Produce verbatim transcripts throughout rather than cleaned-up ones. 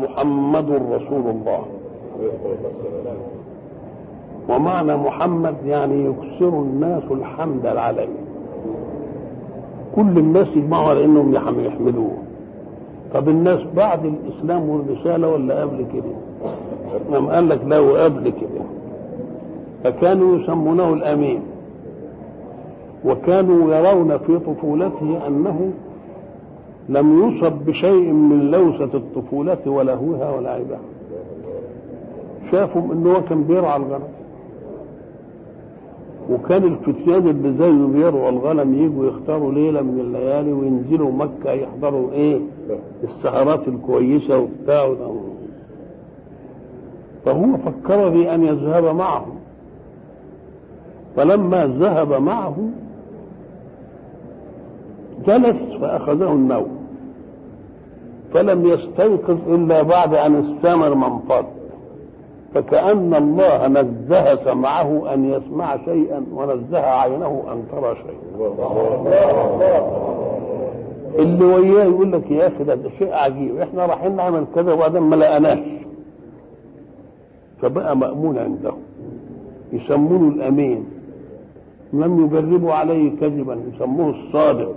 محمد رسول الله. ومعنى محمد يعني يكثر الناس الحمد عليه، كل الناس يجمعوا على انهم يحمدوه. طب الناس بعد الاسلام والرساله ولا قبل كده؟ نعم قال لك لا وقبل كده، فكانوا يسمونه الامين، وكانوا يرون في طفولته انه لم يصب بشيء من لوثة الطفولة ولهوها ولعبها. شافوا انه كان بيرعى الغنم، وكان الفتيان اللي زيه بيرعوا الغنم يجوا يختاروا ليلة من الليالي وينزلوا مكة يحضروا ايه السهرات الكويسة وبتاع. فهو فكر بأن يذهب معهم، فلما ذهب معه جلس فأخذه النوم، فلم يستيقظ إلا بعد أن استمر منفض، فكأن الله نزه سمعه أن يسمع شيئا ونزه عينه أن ترى شيئا. اللي وياه يقول لك يا أخي ده شيء عجيب، إحنا رايحين نعمل كذا وبعدين ما لقناش، فبقى مأمون عنده، يسمونه الأمين، لم يجربوا عليه كذبا يسموه الصادق،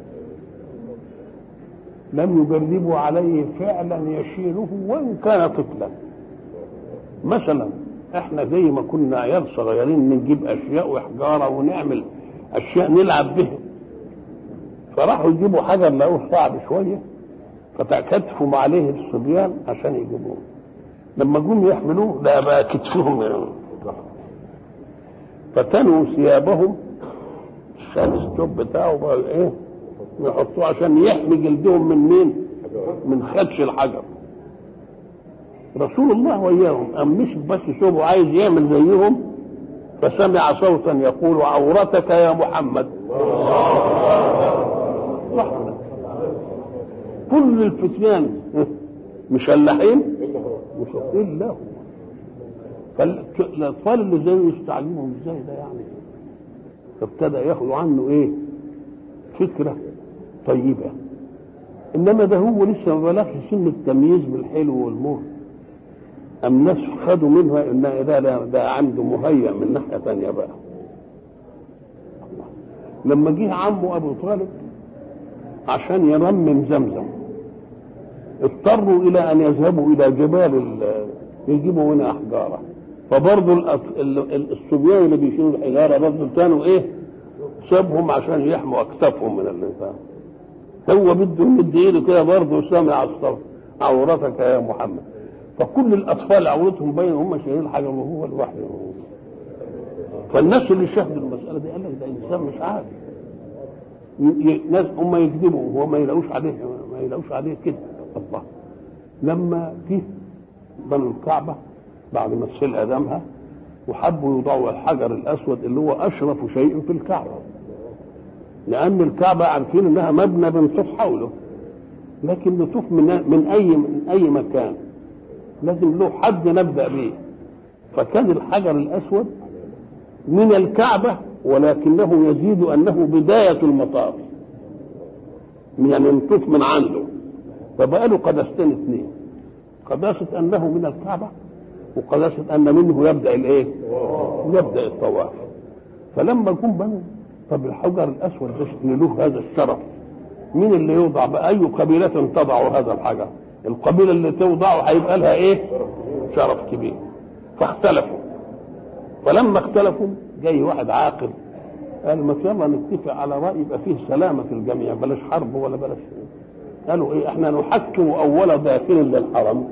لم يجربوا عليه فعلا يشيله وإن كان طفلا. مثلا احنا زي ما كنا عيال صغيرين نجيب اشياء وحجاره ونعمل اشياء نلعب بها، فراحوا يجيبوا حجر لقوه صعب شويه فتكتفوا عليه الصبيان عشان يجيبوه، لما جم يحملوه لا بقى كتفهم يعني. فتنوا ثيابهم، شال الثوب بتاعه بقى ايه يحطوه عشان يحمي جلدهم من مين؟ من خدش الحجر. رسول الله وياهم أم مش بس ثوبه عايز يعمل زيهم، فسمع صوتا يقول عورتك يا محمد. كل الفتيان مشلحين وشاطين له، فالاطفال اللي زيه يستعلمهم ازاي ده يعني، فابتدى ياخدوا عنه ايه فكره طيبه. انما ده هو لسه ما بلغش سن التمييز بالحلو والمر، أم ناس خدوا منها ان ده ده عنده مهيأ من ناحيه ثانيه بقى. لما جه عمه ابو طالب عشان يرمم زمزم اضطروا الى ان يذهبوا الى جبال يجيبوا منها احجاره، فبرضه الصبيان اللي بيشيلوا الحجاره برضه كانوا ايه سابهم عشان يحموا اكتافهم من الانسان. هو بده يمد ايده كده برضه سامع الصوت عورتك يا محمد، فكل الاطفال عورتهم باين هم شايلين الحجر وهو لوحده. فالناس اللي شاهدوا المساله دي قال لك ده انسان مش عادي، ناس هم يكذبوا وهو ما يلاقوش عليه ما يلاقوش عليه كده. الله لما جه بنوا الكعبه بعد ما تسيل ادمها وحبوا يوضعوا الحجر الاسود اللي هو اشرف شيء في الكعبه، لان الكعبه عارفين انها مبنى بنطوف حوله، لكن نطوف من من اي من اي مكان لازم له حد نبدا به، فكان الحجر الاسود من الكعبه ولكنه يزيد انه بدايه المطاف، يعني نطوف من عنده، فبقى له قداستين اثنين، قداسه انه من الكعبه وقداسه ان منه يبدا الايه؟ يبدا الطواف. فلما جم بنوا طب الحجر الاسود ده له هذا الشرف، مين اللي يوضع بقى؟ اي قبيله تضع هذا الحجر؟ القبيله اللي توضعه هيبقى لها ايه؟ شرف كبير. فاختلفوا، فلما اختلفوا جاي واحد عاقل قال ما يلا نتفق على راي يبقى فيه سلامه في الجميع، بلاش حرب ولا بلاش. قالوا ايه؟ احنا نحكم اول داخل للحرم.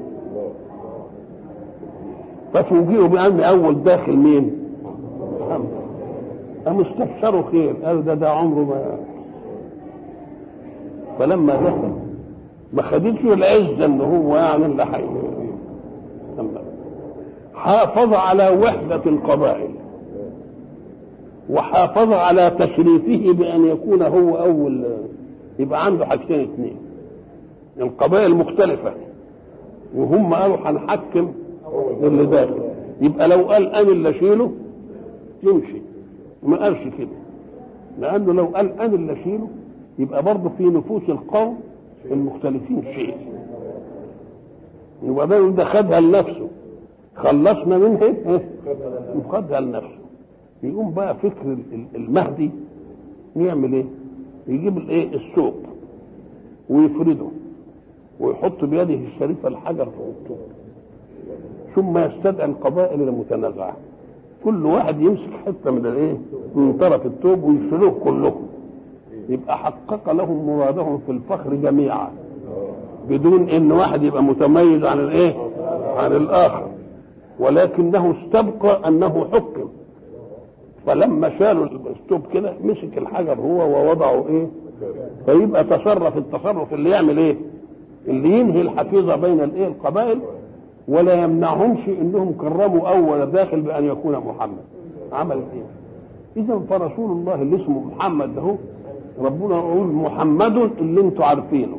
ففوجئوا بان اول داخل مين؟ قام استبشروا خير، قالوا ده ده عمره ما. فلما دخل ما خدتش العزه ان هو يعني اللي حي حافظ على وحده القبائل وحافظ على تشريفه بان يكون هو اول، يبقى عنده حاجتين اثنين، القبائل مختلفه وهم قالوا هنحكم اللي داخل، يبقى لو قال انا اللي اشيله يمشي، ما قالش كده، لانه لو قال انا اللي اشيله يبقى برضه في نفوس القوم المختلفين شيء. وبعدين ده خدها لنفسه، خلصنا منها ايه وخدها لنفسه. يقوم بقى فكر المهدي يعمل ايه؟ يجيب الايه الثوب ويفرده ويحط بيده الشريفه الحجر فوق الثوب، ثم يستدعي القبائل المتنازعه، كل واحد يمسك حته من الايه من طرف الثوب ويشيلوه كلهم، يبقى حقق لهم مرادهم في الفخر جميعا بدون ان واحد يبقى متميز عن الايه عن الاخر، ولكنه استبقى انه حكم. فلما شالوا الثوب كده مسك الحجر هو ووضعه ايه، فيبقى تصرف التصرف اللي يعمل ايه اللي ينهي الحفيظه بين الايه القبائل، ولا يمنعهمش انهم كرموا اول داخل بان يكون محمد. عمل ايه؟ اذا فرسول الله اللي اسمه محمد ده ربنا يقول محمد اللي انتوا عارفينه،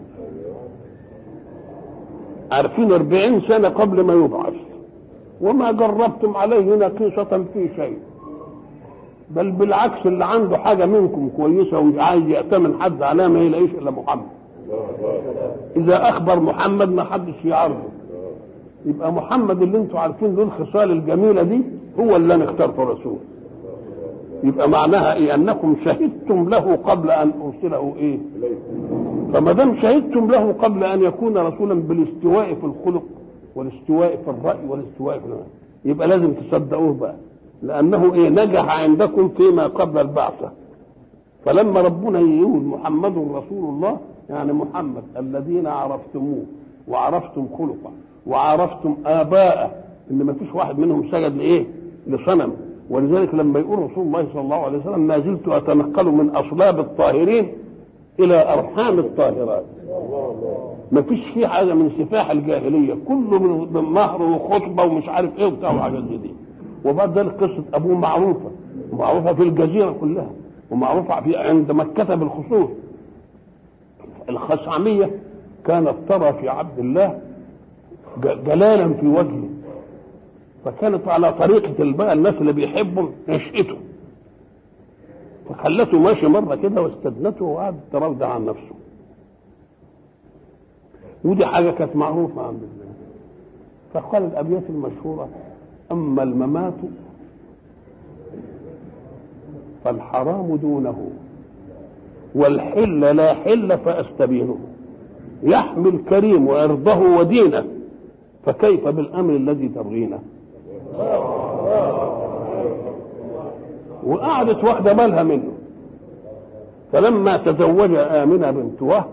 عارفين أربعين سنة قبل ما يبعث، وما جربتم عليه نقيصة في شيء، بل بالعكس اللي عنده حاجة منكم كويسة وعايز يأتمن حد على ما يلاقيش إلا محمد. إذا أخبر محمد ما حدش يعرفه، يبقى محمد اللي انتوا عارفين له الخصال الجميلة دي هو اللي أنا اخترته رسول. يبقى معناها إيه؟ أنكم شهدتم له قبل أن أرسله إيه؟ فما دام شهدتم له قبل أن يكون رسولا بالاستواء في الخلق والاستواء في الرأي والاستواء في الرأي، يبقى لازم تصدقوه بقى، لأنه إيه نجح عندكم فيما قبل البعثة. فلما ربنا يقول محمد رسول الله يعني محمد الذين عرفتموه وعرفتم خلقه وعرفتم آباءه، إن ما فيش واحد منهم سجد لإيه لصنم. ولذلك لما يقول رسول الله صلى الله عليه وسلم ما زلت أتنقل من أصلاب الطاهرين إلى أرحام الطاهرات، ما فيش فيه حاجة من سفاح الجاهلية، كله من مهر وخطبة ومش عارف إيه وبتاع وحاجات دي. وبعد ذلك قصة أبوه معروفة معروفة في الجزيرة كلها، ومعروفة في عند مكة بالخصوص. الخثعمية كانت ترى في عبد الله جلالا في وجهه، فكانت على طريقة بقى الناس اللي بيحبوا نشأته، فخلته ماشي مرة كده واستدنته وقعد تراودع عن نفسه. ودي حاجة كانت معروفة عند الله. فقال الأبيات المشهورة: أما الممات فالحرام دونه والحل لا حل فأستبينه، يحمي الكريم وعرضه ودينه فكيف بالأمر الذي تبغينه. وقعدت واحدة بالها منه، فلما تزوج آمنة بنت وهب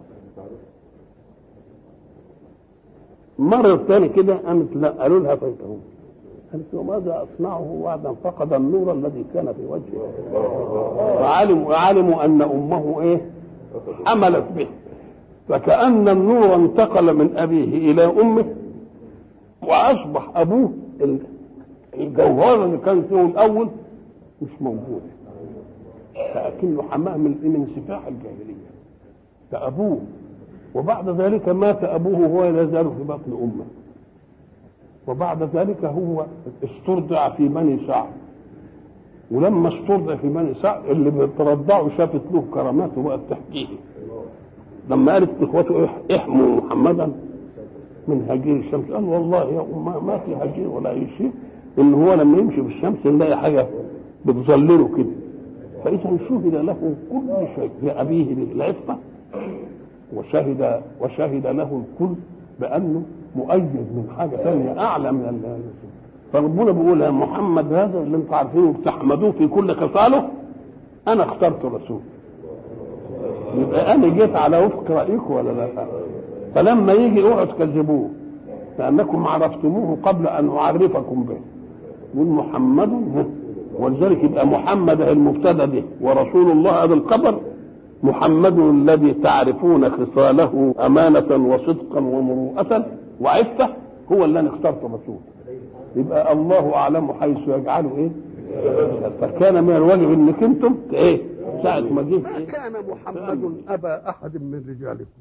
مرة ثانية كده قامت لا قالوا لها فيتهم، قالت له ماذا أصنعه بعد أن فقد النور الذي كان في وجهه. وعلموا علموا أن أمه إيه حملت به، فكأن النور انتقل من أبيه إلى أمه، وأصبح أبوه الجوهر اللي كان فيه الأول مش موجود، فأكنه حماه من من سفاح الجاهلية فأبوه. وبعد ذلك مات أبوه وهو لا يزال في بطن أمه، وبعد ذلك هو استرضع في بني سعد، ولما استرضع في بني سعد اللي بترضعه شافت له كرامات وبقت تحكيه. لما قالت اخوته احموا محمدا من هجير الشمس، قال والله يا أمه ما في هجير ولا أي شيء، إن هو لما يمشي بالشمس نلاقي حاجة بتظلله كده. فإذا شهد له كل شيء لأبيه بالعفة، وشهد وشهد له الكل بأنه مؤيد من حاجة ثانية أعلى من الله. فربنا بيقول يا محمد هذا اللي انتم عارفينه بتحمدوه في كل خصاله أنا اخترت الرسول، يبقى أنا جيت على وفق رأيكم ولا لا؟ فلما يجي اوعوا تكذبوه لأنكم عرفتموه قبل أن أعرفكم به. يقول محمد، ولذلك يبقى محمد المبتدا به ورسول الله هذا الخبر. محمد الذي تعرفون خصاله أمانة وصدقا ومروءة وعفة هو اللي أنا اخترته رسول. يبقى الله أعلم حيث يجعله إيه. فكان من الواجب إنك أنتم إيه ساعة ما جيت ما كان محمد أبا أحد من رجالكم.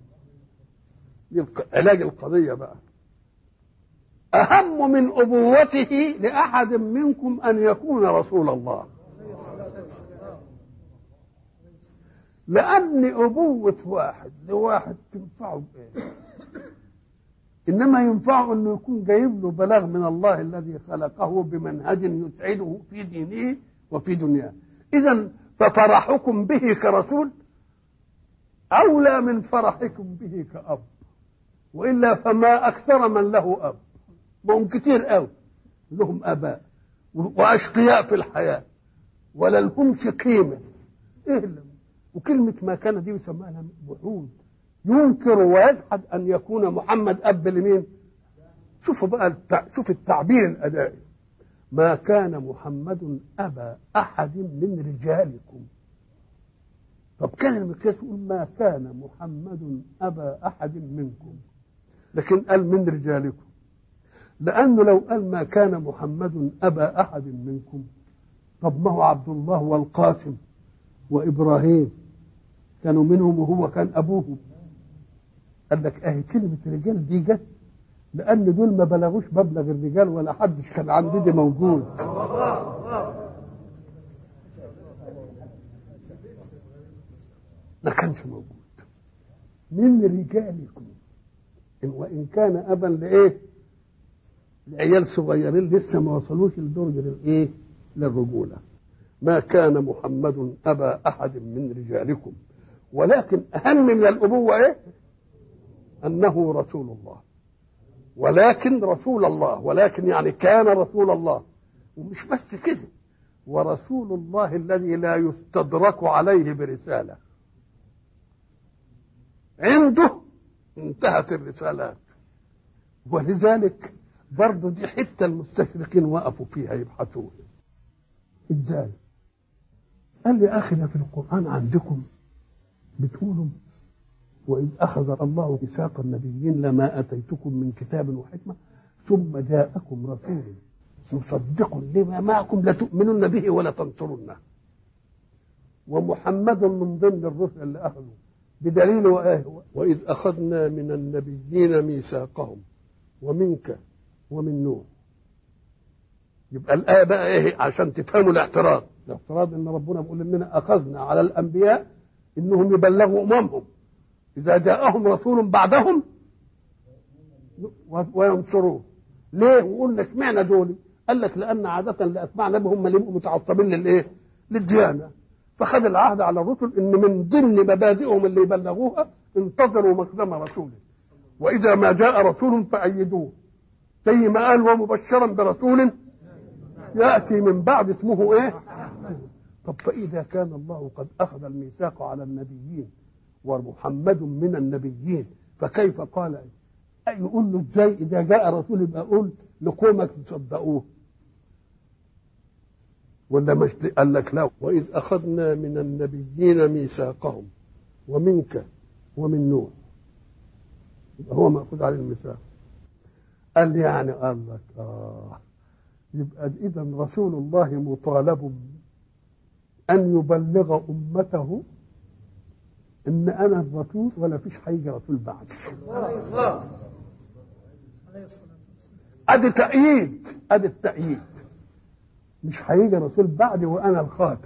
علاج القضية بقى أهم من أبوته لأحد منكم أن يكون رسول الله، لأن أبوة واحد لواحد تنفعه بإيه؟ إنما ينفع أنه يكون جايب له بلاغ من الله الذي خلقه بمنهج يسعده في دينه وفي دنياه. إذن ففرحكم به كرسول أولى من فرحكم به كأب، وإلا فما أكثر من له أب، وهم كتير قوي لهم أباء وأشقياء في الحياة ولا لهمش قيمة. إيه؟ وكلمة ما كان دي بيسموها وعود، ينكر ويجحد أن يكون محمد أب لمين؟ شوفوا بقى التع... شوف التعبير الأدائي، ما كان محمد أبا أحد من رجالكم. طب كان المقياس يقول ما كان محمد أبا أحد منكم، لكن قال من رجالكم، لأنه لو قال ما كان محمد أبا أحد منكم، طب ما هو عبد الله والقاسم وإبراهيم كانوا منهم وهو كان أبوهم. قال لك أهي كلمة رجال دي جت لأن دول ما بلغوش مبلغ الرجال ولا حدش كان عندي دي موجود. ما كانش موجود. من رجالكم إن وإن كان أبا لإيه؟ لعيال صغيرين لسه ما وصلوش لدرجة الإيه؟ للرجولة. ما كان محمد أبا أحد من رجالكم ولكن أهم من الأبوة إيه؟ أنه رسول الله. ولكن رسول الله، ولكن يعني كان رسول الله. ومش بس كده، ورسول الله الذي لا يستدرك عليه برسالة، عنده انتهت الرسالات. ولذلك برضو دي حتة المستشرقين وقفوا فيها يبحثون ازاي. قال لي أخي في القرآن عندكم بتقولوا وإذ أخذ الله ميثاق النبيين لما أتيتكم من كتاب وحكمة ثم جاءكم رسول مصدق لما معكم لتؤمنن به ولا تنصرنه. ومحمد من ضمن الرسل اللي أخذوا بدليل وآه وإذ أخذنا من النبيين ميثاقهم ومنك ومن نوح. يبقى الآية بقى إيه عشان تفهموا الاعتراض. الاعتراض إن ربنا بيقول إننا أخذنا على الأنبياء إنهم يبلغوا أممهم إذا جاءهم رسول بعدهم وينصروه. ليه؟ وقلنا اشمعنى دول؟ قال لك لأن عادة لأتباع نبي هم اللي يبقوا متعصبين للإيه؟ للديانة. فخذ العهد على الرسل إن من ضمن مبادئهم اللي يبلغوها انتظروا مقدم رسوله، وإذا ما جاء رسول فأيدوه، زي ما قال ومبشرا برسول يأتي من بعد اسمه إيه؟ طب فإذا كان الله قد أخذ الميثاق على النبيين ومحمد من النبيين، فكيف قال يقول له ازاي اذا جاء رسول يبقى قول لقومك تصدقوه ولا مش؟ قال لك لا واذ اخذنا من النبيين ميثاقهم ومنك ومن نوح، يبقى هو ماخوذ عليه الميثاق. قال يعني قال لك اه يبقى اذا رسول الله مطالب ان يبلغ امته ان انا الرسول ولا فيش هيجي رسول بعد. ادي تأييد، ادي التأييد، مش هيجي رسول بعدي وانا الخاتم.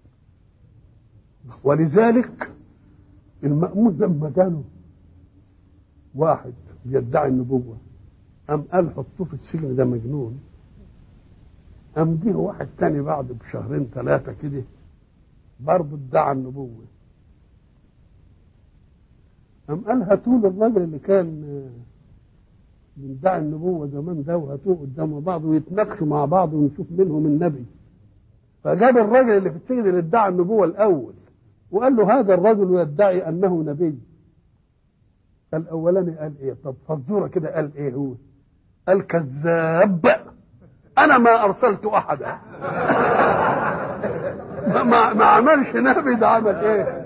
ولذلك المأمون لما جاله واحد بيدعي النبوة قام قال حطوه في السجن ده مجنون. قام جه واحد تاني بعد بشهرين ثلاثة كده برضه ادعى النبوة، قام قال هاتوا له الراجل اللي كان بيدعي النبوة زمان ده وهاتوه قدام بعض ويتناقشوا مع بعض ونشوف منهم النبي. فجاب الراجل اللي في السجن اللي ادعى النبوة الأول وقال له هذا الرجل يدعي أنه نبي. الأولاني قال إيه؟ طب فالزورة كده قال إيه هو؟ قال كذاب، أنا ما أرسلت أحدا. ما, ما عملش نبي، ده عمل إيه؟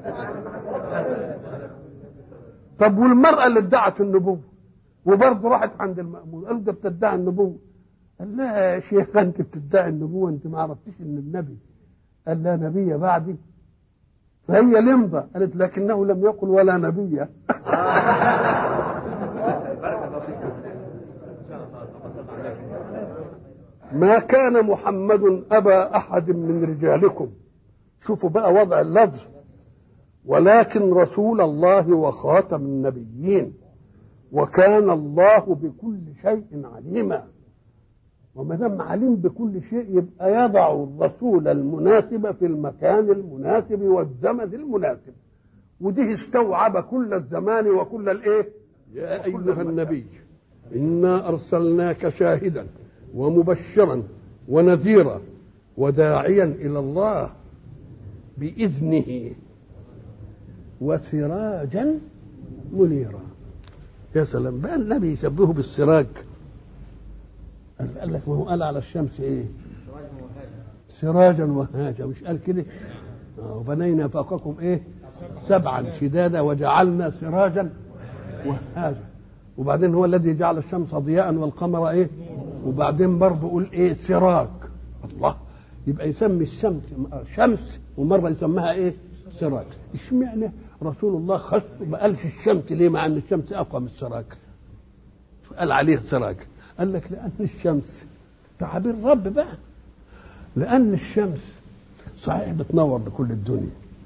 طب والمرأة اللي ادعت النبوة وبرضه راحت عند المأمون قال ده بتدعي النبوة. قال لا يا شيخ انت بتدعي النبوة انت ما عرفتيش ان النبي. قال لا نبي بعدي. فهي لمضة قالت لكنه لم يقل ولا نبي. ما كان محمد أبا أحد من رجالكم. شوفوا بقى وضع اللفظ، ولكن رسول الله وخاتم النبيين وكان الله بكل شيء عليما. وما دام عليم بكل شيء يبقى يضع الرسول المناسب في المكان المناسب والزمن المناسب، ودي استوعب كل الزمان وكل الايه. يا ايها النبي انا ارسلناك شاهدا ومبشرا ونذيرا وداعيا الى الله باذنه وسراجا منيرا. يا سلام بقى النبي يشبهه بالسراج. قال لك ما هو قال على الشمس ايه؟ سراجا وهاجا، مش قال كده؟ وبنينا فوقكم ايه؟ سبعا شدادا وجعلنا سراجا وهاجا. وبعدين هو الذي جعل الشمس ضياء والقمر ايه؟ وبعدين برضه يقول ايه؟ سراج. الله، يبقى يسمي الشمس شمس ومره يسميها ايه؟ سراج. اشمعنى رسول الله خص ما قالش الشمس ليه مع ان الشمس اقوى من السراج؟ قال عليه سراج. قال لك لان الشمس تعبير رب بقى، لان الشمس صحيح بتنور لكل الدنيا،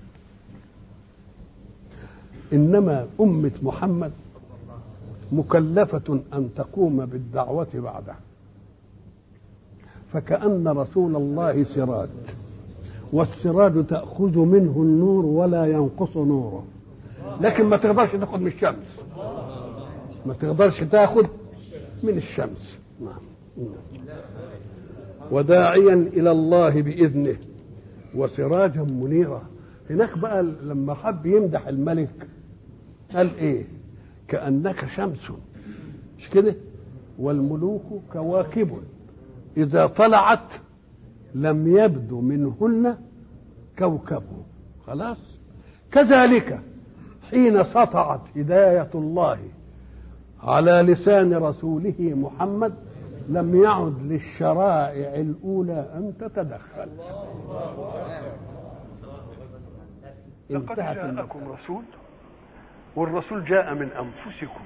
انما امه محمد مكلفه ان تقوم بالدعوه بعده، فكأن رسول الله سراج، والسراج تأخذ منه النور ولا ينقص نوره، لكن ما تقدرش تاخذ من الشمس، ما تقدرش تاخذ من الشمس. وداعيا إلى الله بإذنه وسراجا منيرا. هناك بقى لما حب يمدح الملك قال ايه؟ كأنك شمس، مش كده؟ والملوك كواكب إذا طلعت لم يبدو منهن كوكب. خلاص. كذلك حين سطعت هداية الله على لسان رسوله محمد لم يعد للشرائع الأولى أن تتدخل. لقد جاءكم رسول والرسول جاء من أنفسكم.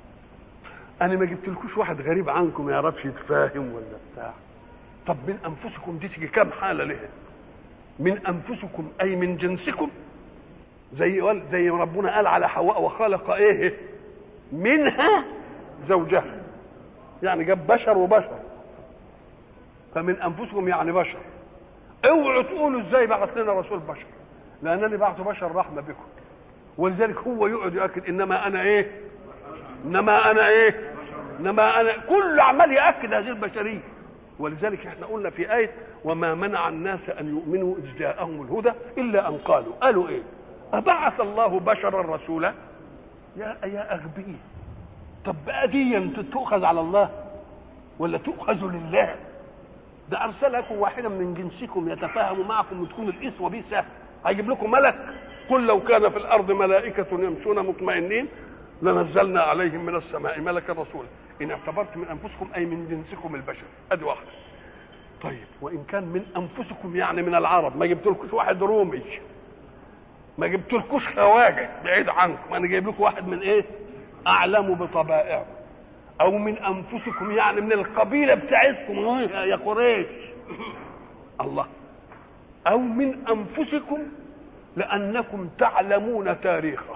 أنا ما جبتلكوش واحد غريب عنكم ما يعرفش يتفاهم ولا بتاع. طب من أنفسكم دي تيجي كام حالة لها؟ من أنفسكم أي من جنسكم، زي زي ربنا قال على حواء وخلق إيه منها زوجها، يعني جاب بشر وبشر. فمن أنفسكم يعني بشر. اوعوا تقولوا ازاي بعث لنا رسول بشر، لأنني بعث بشر رحمة بكم. ولذلك هو يقعد يؤكد انما انا ايه انما انا ايه انما انا كل عمال ياكد هذه البشريه. ولذلك احنا قلنا في ايه وما منع الناس ان يؤمنوا اذ جاءهم الهدى الا ان قالوا قالوا ايه؟ ابعث الله بشرا رسولا؟ يا يا اغبي. طب بقى دي تؤخذ على الله ولا تؤخذ لله؟ ده ارسلكم واحدا من جنسكم يتفاهم معكم وتكون الاسوه به سهل. هيجيب لكم ملك؟ قل لو كان في الارض ملائكه يمشون مطمئنين لنزلنا عليهم من السماء ملكا رسولا. ان اعتبرت من انفسكم اي من جنسكم البشر. ادي واحده. طيب وان كان من انفسكم يعني من العرب، ما جبتلكوش واحد رومي، ما جبتلكوش خواجه بعيد عنكم، انا جايب لكم واحد من ايه؟ اعلم بطبائعه. او من انفسكم يعني من القبيله بتاعتكم يا قريش. الله. او من انفسكم لانكم تعلمون تاريخه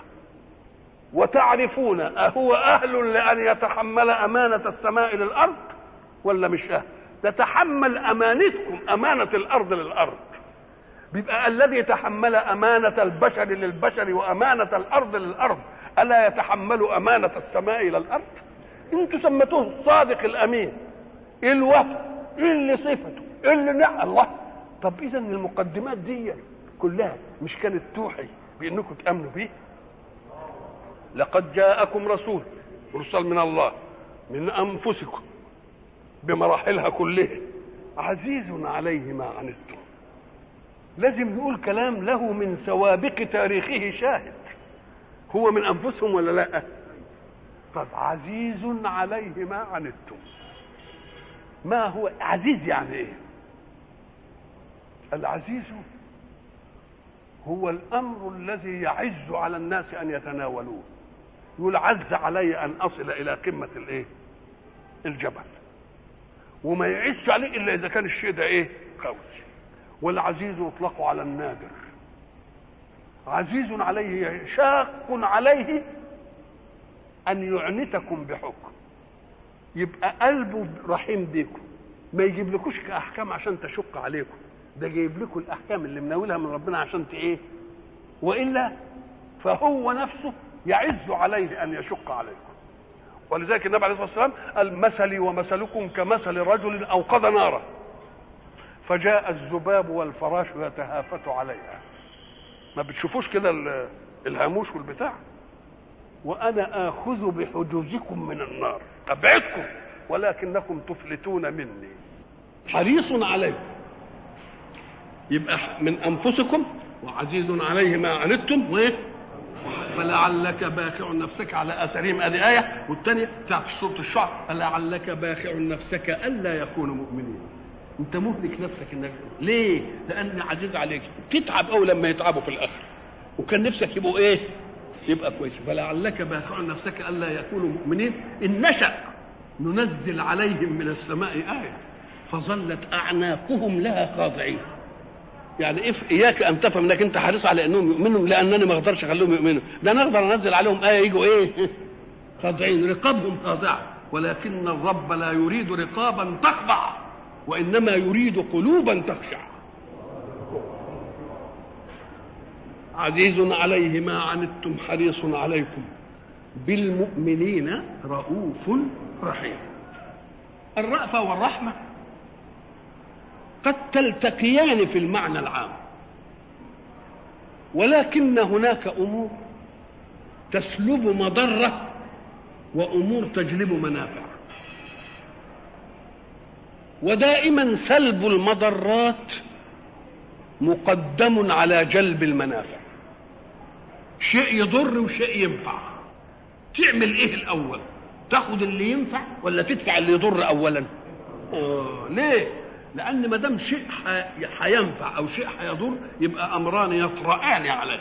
وتعرفون اهو اهل لان يتحمل امانه السماء للارض ولا مش اهل. تتحمل امانتكم امانه الارض للارض. بيبقى الذي تحمل امانه البشر للبشر وامانه الارض للارض الا يتحمل امانه السماء الى الارض؟ انتوا سميتوه الصادق الامين. ايه الوفي؟ ايه اللي صفته؟ ايه اللي نعم الله. طب اذا المقدمات دي كلها مش كانت توحي بانكم تامنوا بيه؟ لقد جاءكم رسول مرسل من الله من انفسكم بمراحلها كلها عزيز عليه ما عنتم. لازم نقول كلام له من سوابق تاريخه شاهد. هو من انفسهم ولا لا؟ طب عزيز عليه ما عنتم. ما هو عزيز يعني ايه؟ العزيز هو الامر الذي يعز على الناس ان يتناولوه. يقول عز علي ان اصل الى قمه الايه؟ الجبل. وما يعز عليه الا اذا كان الشيء ده ايه؟ قوي. والعزيز يطلق على النادر. عزيز عليه شاق عليه ان يعنتكم بحكم، يبقى قلبه رحيم بيكم، ما يجيب لكوش احكام عشان تشق عليكم، ده جايب لكم الاحكام اللي مناولها من ربنا عشان ايه، والا فهو نفسه يعز عليه ان يشق عليكم. ولذلك النبي عليه الصلاه والسلام قال مثلي ومثلكم كمثل رجل اوقد نارا فجاء الذباب والفراش يتهافت عليها. ما بتشوفوش كده الهاموش والبتاع؟ وانا اخذ بحجوزكم من النار ابعدكم ولكنكم تفلتون مني. حريص عليكم، يبقى من انفسكم وعزيز عليه ما عنتم وايه فلعلك باخع نفسك على اثرهم. ادي ايه، والثانيه بتاعت سوره الشعراء فلعلك باخع نفسك الا يكونوا مؤمنين. انت مهلك نفسك انك ليه؟ لان عزيز عليك، تتعب قوي لما يتعبوا في الاخر، وكان نفسك يبقوا ايه؟ يبقى كويس. فلعلك باخع نفسك الا يكونوا مؤمنين ان نشأ ننزل عليهم من السماء آية فظلت اعناقهم لها خاضعين. يعني إف اياك ان تفهم انك انت حريص على انهم يؤمنوا لانني ما اقدرش اخليهم يؤمنوا، ده انا اقدر انزل عليهم آية يجوا ايه؟ خاضعين، رقابهم خاضعة. ولكن الرب لا يريد رقابا تخضع وانما يريد قلوبا تخشع. عزيز عليه ما عنتم حريص عليكم بالمؤمنين رؤوف رحيم. الرأفة والرحمة قد تلتقيان في المعنى العام، ولكن هناك أمور تسلب مضرة وأمور تجلب منافع، ودائما سلب المضرات مقدم على جلب المنافع. شيء يضر وشيء ينفع، تعمل ايه الاول؟ تاخد اللي ينفع ولا تدفع اللي يضر اولا؟ آه ليه؟ لان ما دام شيء هينفع او شيء هيضر يبقى امران يطرأان عليك،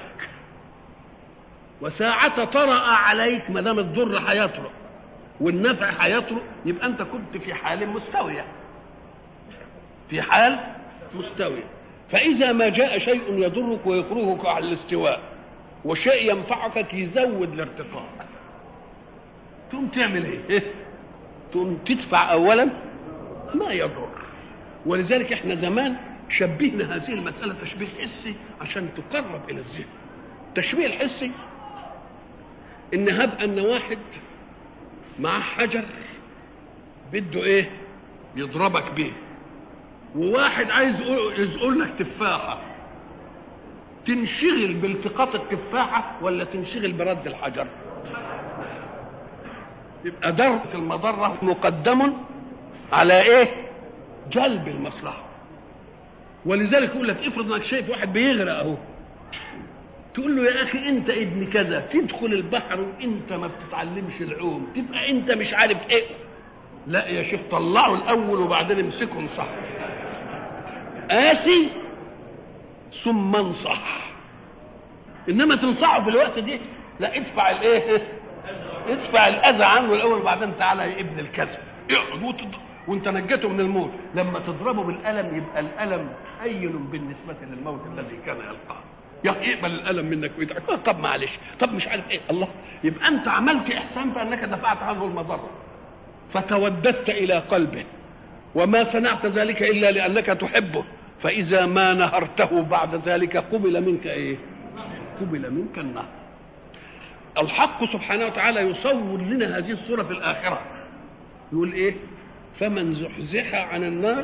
وساعة طرأ عليك ما دام الضر هيطرأ والنفع هيطرأ يبقى انت كنت في حال مستوية، في حال مستوية. فاذا ما جاء شيء يضرك ويكرهك على الاستواء وشيء ينفعك يزود الارتقاء، تقوم تعمل ايه؟ تقوم تدفع اولا ما يضر. ولذلك احنا زمان شبهنا هذه المسألة تشبيه حسي عشان تقرب الى الذهن. التشبيه الحسي ان هب ان واحد مع حجر بده ايه؟ يضربك بيه، وواحد عايز يقول لك تفاحة، تنشغل بالتقاط التفاحة ولا تنشغل برد الحجر؟ يبقى درء المضرة مقدم على ايه؟ جلب المصلحة. ولذلك يقول لك افرض انك شايف واحد بيغرق اهو، تقول له يا اخي انت ابن كذا، تدخل البحر وانت ما بتتعلمش العوم، تبقى انت مش عارف ايه. لا يا شيخ، طلعوا الاول وبعدين امسكهم صح، قاسي ثم انصح. انما تنصحه في الوقت دي لا، ادفع الايه؟ ادفع الاذى عنه الاول وبعدين تعالى يا ابن الكذب اقعد وانت نجيته من الموت. لما تضربه بالقلم يبقى الالم هين بالنسبه للموت الذي كان يلقاه، يقبل الالم منك ويدعك طب معلش طب مش عارف ايه. الله، يبقى انت عملت احسان فانك دفعت عنه المضره فتوددت الى قلبه، وما صنعت ذلك الا لانك تحبه. فاذا ما نهرته بعد ذلك قبل منك ايه؟ قبل منك النهر. الحق سبحانه وتعالى يصور لنا هذه الصورة في الآخرة، يقول ايه؟ فمن زحزح عن النار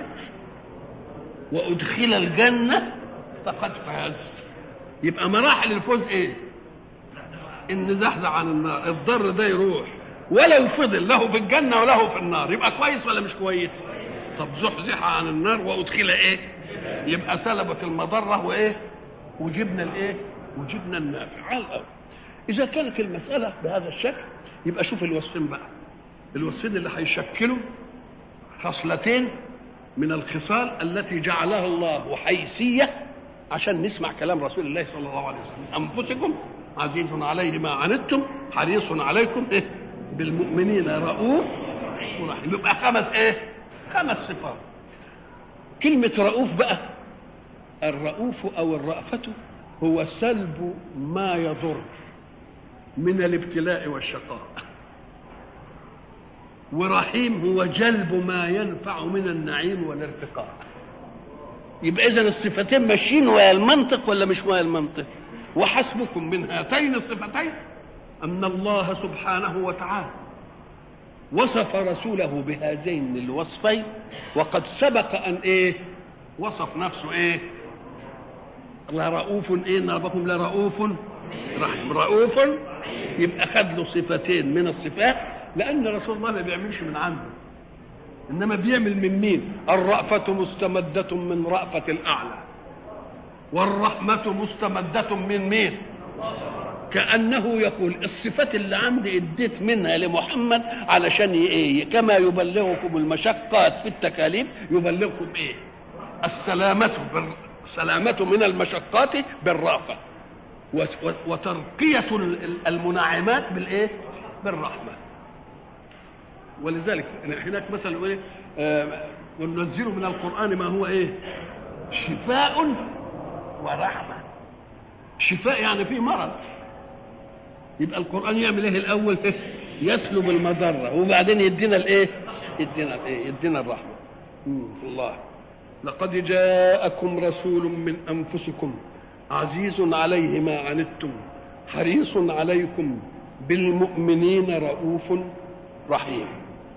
وأدخل الجنة فقد فاز. يبقى مراحل الفوز ايه؟ ان زحزح عن النار، الضر ده يروح ولو فضل له في الجنة وله في النار، يبقى كويس ولا مش كويس؟ طب زحزح عن النار وأدخل ايه؟ يبقى سلبت المضرة وايه؟ وجبنا الايه؟ وجبنا النافع على الأول. إذا كانت المسألة بهذا الشكل يبقى شوف الوصفين بقى، الوصفين اللي هيشكلوا خصلتين من الخصال التي جعلها الله حيثية عشان نسمع كلام رسول الله صلى الله عليه وسلم. أنفسكم عزيز عليه ما عنتم حريص عليكم إيه؟ بالمؤمنين رؤوف رحيم. يبقى خمس إيه؟ خمس صفات. كلمة رؤوف بقى، الرؤوف أو الرأفة هو سلب ما يضر من الابتلاء والشقاء. ورحيم هو جلب ما ينفع من النعيم والارتقاء. يبقى إذن الصفتين ماشيين ويا المنطق ولا مش ويا المنطق؟ وحسبكم من هاتين الصفتين أن الله سبحانه وتعالى وصف رسوله بهذين الوصفين، وقد سبق أن إيه وصف نفسه إيه لرؤوف إيه نربكم لرؤوف رحيم. رؤوف يبقى خد له صفتين من الصفات، لأن رسول الله ما بيعملش من عنده، إنما بيعمل من مين؟ الرأفة مستمدة من رأفة الأعلى، والرحمة مستمدة من مين؟ كأنه يقول الصفات اللي عندي اديت منها لمحمد علشان ايه؟ كما يبلغكم المشقات في التكاليف يبلغكم ايه؟ السلامة السلامة من المشقات بالرأفة، وترقية المناعمات بالايه؟ بالرحمة. ولذلك هناك مثلا ايه؟ وننزل من القرآن ما هو ايه؟ شفاء ورحمة. شفاء يعني فيه مرض، يبقى القرآن يعمل ايه الاول؟ يسلب المضرة، وبعدين يدينا الايه؟ يدينا الايه؟ يدينا الرحمة. الله لقد جاءكم رسول من انفسكم عزيز عليه ما عنتم حريص عليكم بالمؤمنين رؤوف رحيم.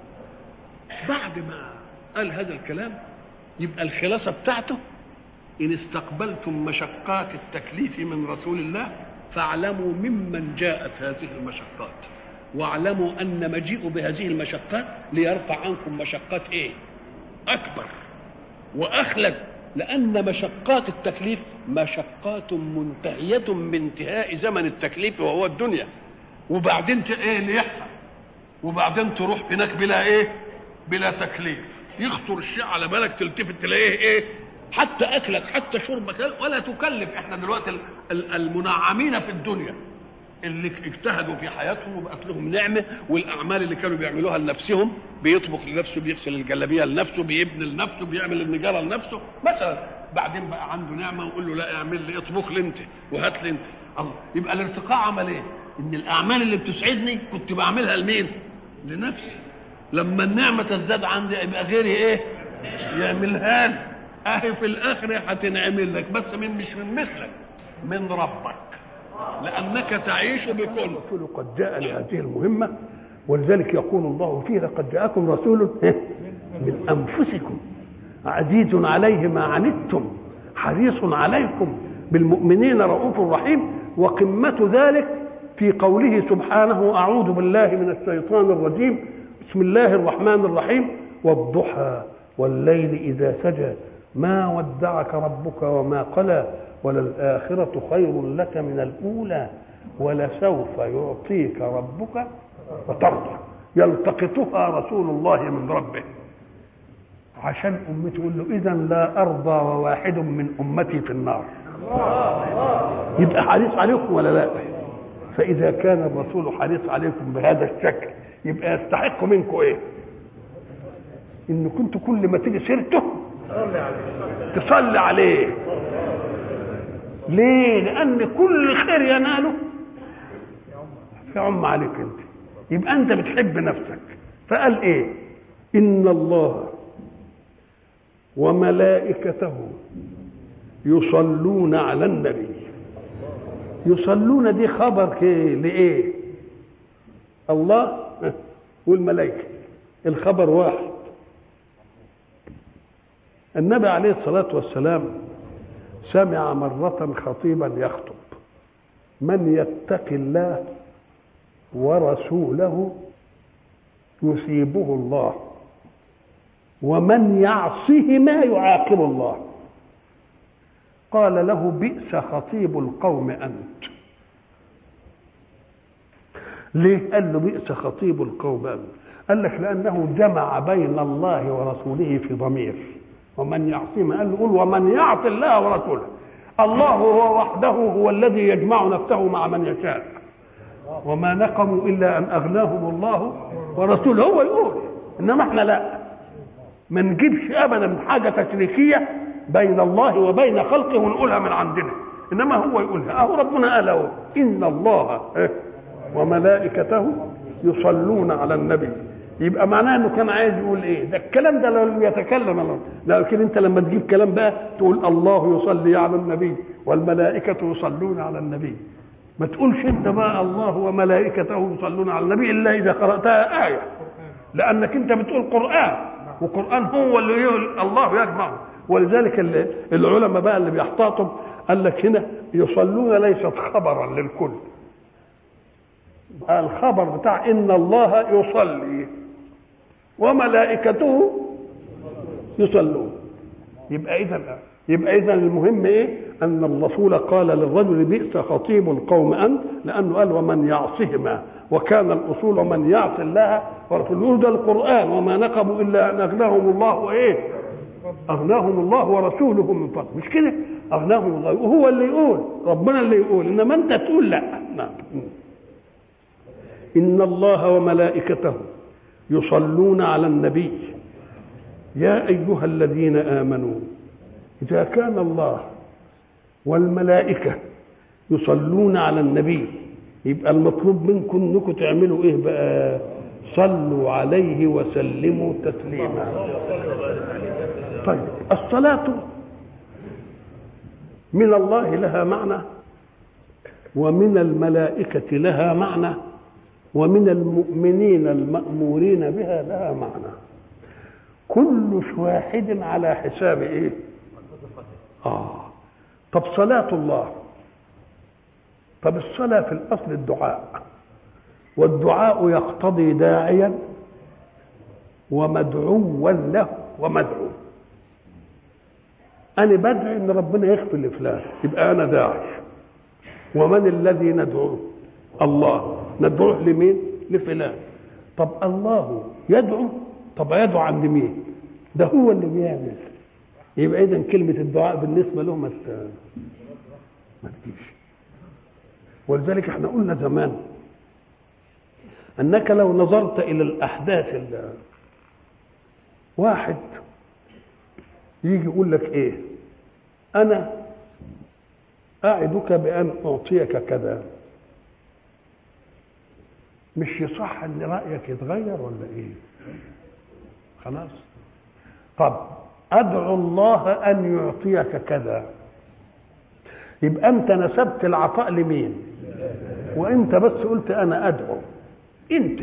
بعد ما قال هذا الكلام يبقى الخلاصة بتاعته إن استقبلتم مشقات التكليف من رسول الله فاعلموا ممن جاءت هذه المشقات، واعلموا أن مجيء بهذه المشقات ليرفع عنكم مشقات إيه؟ أكبر وأخلد، لأن مشقات التكليف مشقات منتهية بانتهاء زمن التكليف وهو الدنيا، وبعدين إيه اللي يحصل؟ وبعدين تروح هناك بلا إيه؟ بلا تكليف. يخطر الشيء على بالك تلتفت تلاقيه إيه؟ حتى أكلك حتى شربك ولا تكلف. احنا دلوقتي المنعمين في الدنيا اللي اجتهدوا في حياتهم وبقت لهم نعمة، والأعمال اللي كانوا بيعملوها لنفسهم، بيطبخ لنفسه، بيغسل الجلابية لنفسه، بيبني لنفسه، بيعمل النجارة لنفسه مثلا، بعدين بقى عنده نعمة ويقول له لا اعمل لي، اطبخ لي انت وهات لي انت. الله، يبقى الارتقاء عمل ايه؟ ان الأعمال اللي بتسعدني كنت بعملها لمين؟ لنفسي. لما النعمة تزداد عندي يبقى غيري ايه؟ يعملها لي. اهي في الاخره هتنعمل لك، بس من مش من مثلك، من ربك، لانك تعيش بكل. الرسول قد جاء لهذه المهمه، ولذلك يقول الله فيه لقد جاءكم رسول من انفسكم عزيز عليه ما عنتم حريص عليكم بالمؤمنين رؤوف رحيم. وقمه ذلك في قوله سبحانه اعوذ بالله من الشيطان الرجيم بسم الله الرحمن الرحيم والضحى والليل اذا سجى ما ودعك ربك وما قلى وللآخرة خير لك من الأولى ولسوف يعطيك ربك فترضى. يلتقطها رسول الله من ربه عشان أمته، يقول له إذا لا أرضى وواحد من أمتي في النار. يبقى حريص عليكم ولا لا؟ فإذا كان الرسول حريص عليكم بهذا الشكل يبقى يستحق منكم إيه؟ إن كنت كل ما تيجي سيرته تصلي عليه. ليه؟ لأن كل خير يناله يعم عليك انت، يبقى انت بتحب نفسك. فقال ايه؟ إن الله وملائكته يصلون على النبي. يصلون دي خبر لإيه؟ الله والملائكة، الخبر واحد. النبي عليه الصلاة والسلام سمع مرة خطيبا يخطب: من يتق الله ورسوله يثيبه الله ومن يعصهما يعاقب الله. قال له: بئس خطيب القوم أنت. ليه قال له بئس خطيب القوم أنت؟ قال لك لأنه جمع بين الله ورسوله في ضمير، ومن يعصهما، قال له قول ومن يعص الله ورسوله. الله هو وحده هو الذي يجمع نفسه مع من يشاء، وما نقموا إلا أن أغناهم الله ورسوله. هو يقول، إنما احنا لا، ما نجيبش أبدا حاجة تشريكية بين الله وبين خلقه ونقولها من عندنا، إنما هو يقولها. أهو ربنا قال له: إن الله وملائكته يصلون على النبي يبقى معناه انه كان عايز يقول ايه؟ ده الكلام ده لو يتكلم الله، لكن انت لما تجيب كلام بقى تقول الله يصلي على النبي والملائكه يصلون على النبي، ما تقولش انت بقى الله وملائكته يصلون على النبي الا اذا قراتها ايه، لانك انت بتقول قران، وقران هو اللي يقول الله يجمعه. ولذلك العلماء بقى اللي بيحتاطوا قال لك هنا يصلون ليست خبرا للكل، الخبر بتاع ان الله يصلي وملائكته يصلون، يبقى اذا يبقى اذا المهم ايه؟ ان الرسول قال للرجل بئس خطيب القوم انت، لانه قال ومن يعصهما، وكان الاصول ومن يعص الله ورسوله، ده القران وما نقموا الا ان اغناهم الله وايه؟ اغناهم الله ورسوله من فضل، مش كده؟ اغناهم الله، وهو اللي يقول، ربنا اللي يقول، انما انت تقول لا. نعم. ان الله وملائكته يصلون على النبي يا ايها الذين امنوا، اذا كان الله والملائكه يصلون على النبي يبقى المطلوب منكم انكم تعملوا ايه بقى؟ صلوا عليه وسلموا تسليما. طيب الصلاه من الله لها معنى، ومن الملائكه لها معنى، ومن المؤمنين المأمورين بها لها معنى، كل واحد على حساب ايه؟ اه طب صلاة الله، طب الصلاة في الأصل الدعاء، والدعاء يقتضي داعيا ومدعوا له ومدعو. أنا بدعي إن ربنا يغفر لفلان، يبقى أنا داعي. ومن الذي ندعوه؟ الله. ندعوه لمين؟ لفلان. طب الله يدعو، طب يدعو عند مين؟ ده هو اللي بيعمل. يبقى إذن كلمة الدعاء بالنسبة له ما ما تجيش. ولذلك احنا قلنا زمان أنك لو نظرت إلى الأحداث اللي واحد يجي يقول لك إيه؟ أنا أعدك بأن أعطيك كذا، مش يصح ان رايك يتغير ولا ايه؟ خلاص. طب ادعو الله ان يعطيك كذا، يبقى انت نسبت العطاء لمين؟ وانت بس قلت انا ادعو انت.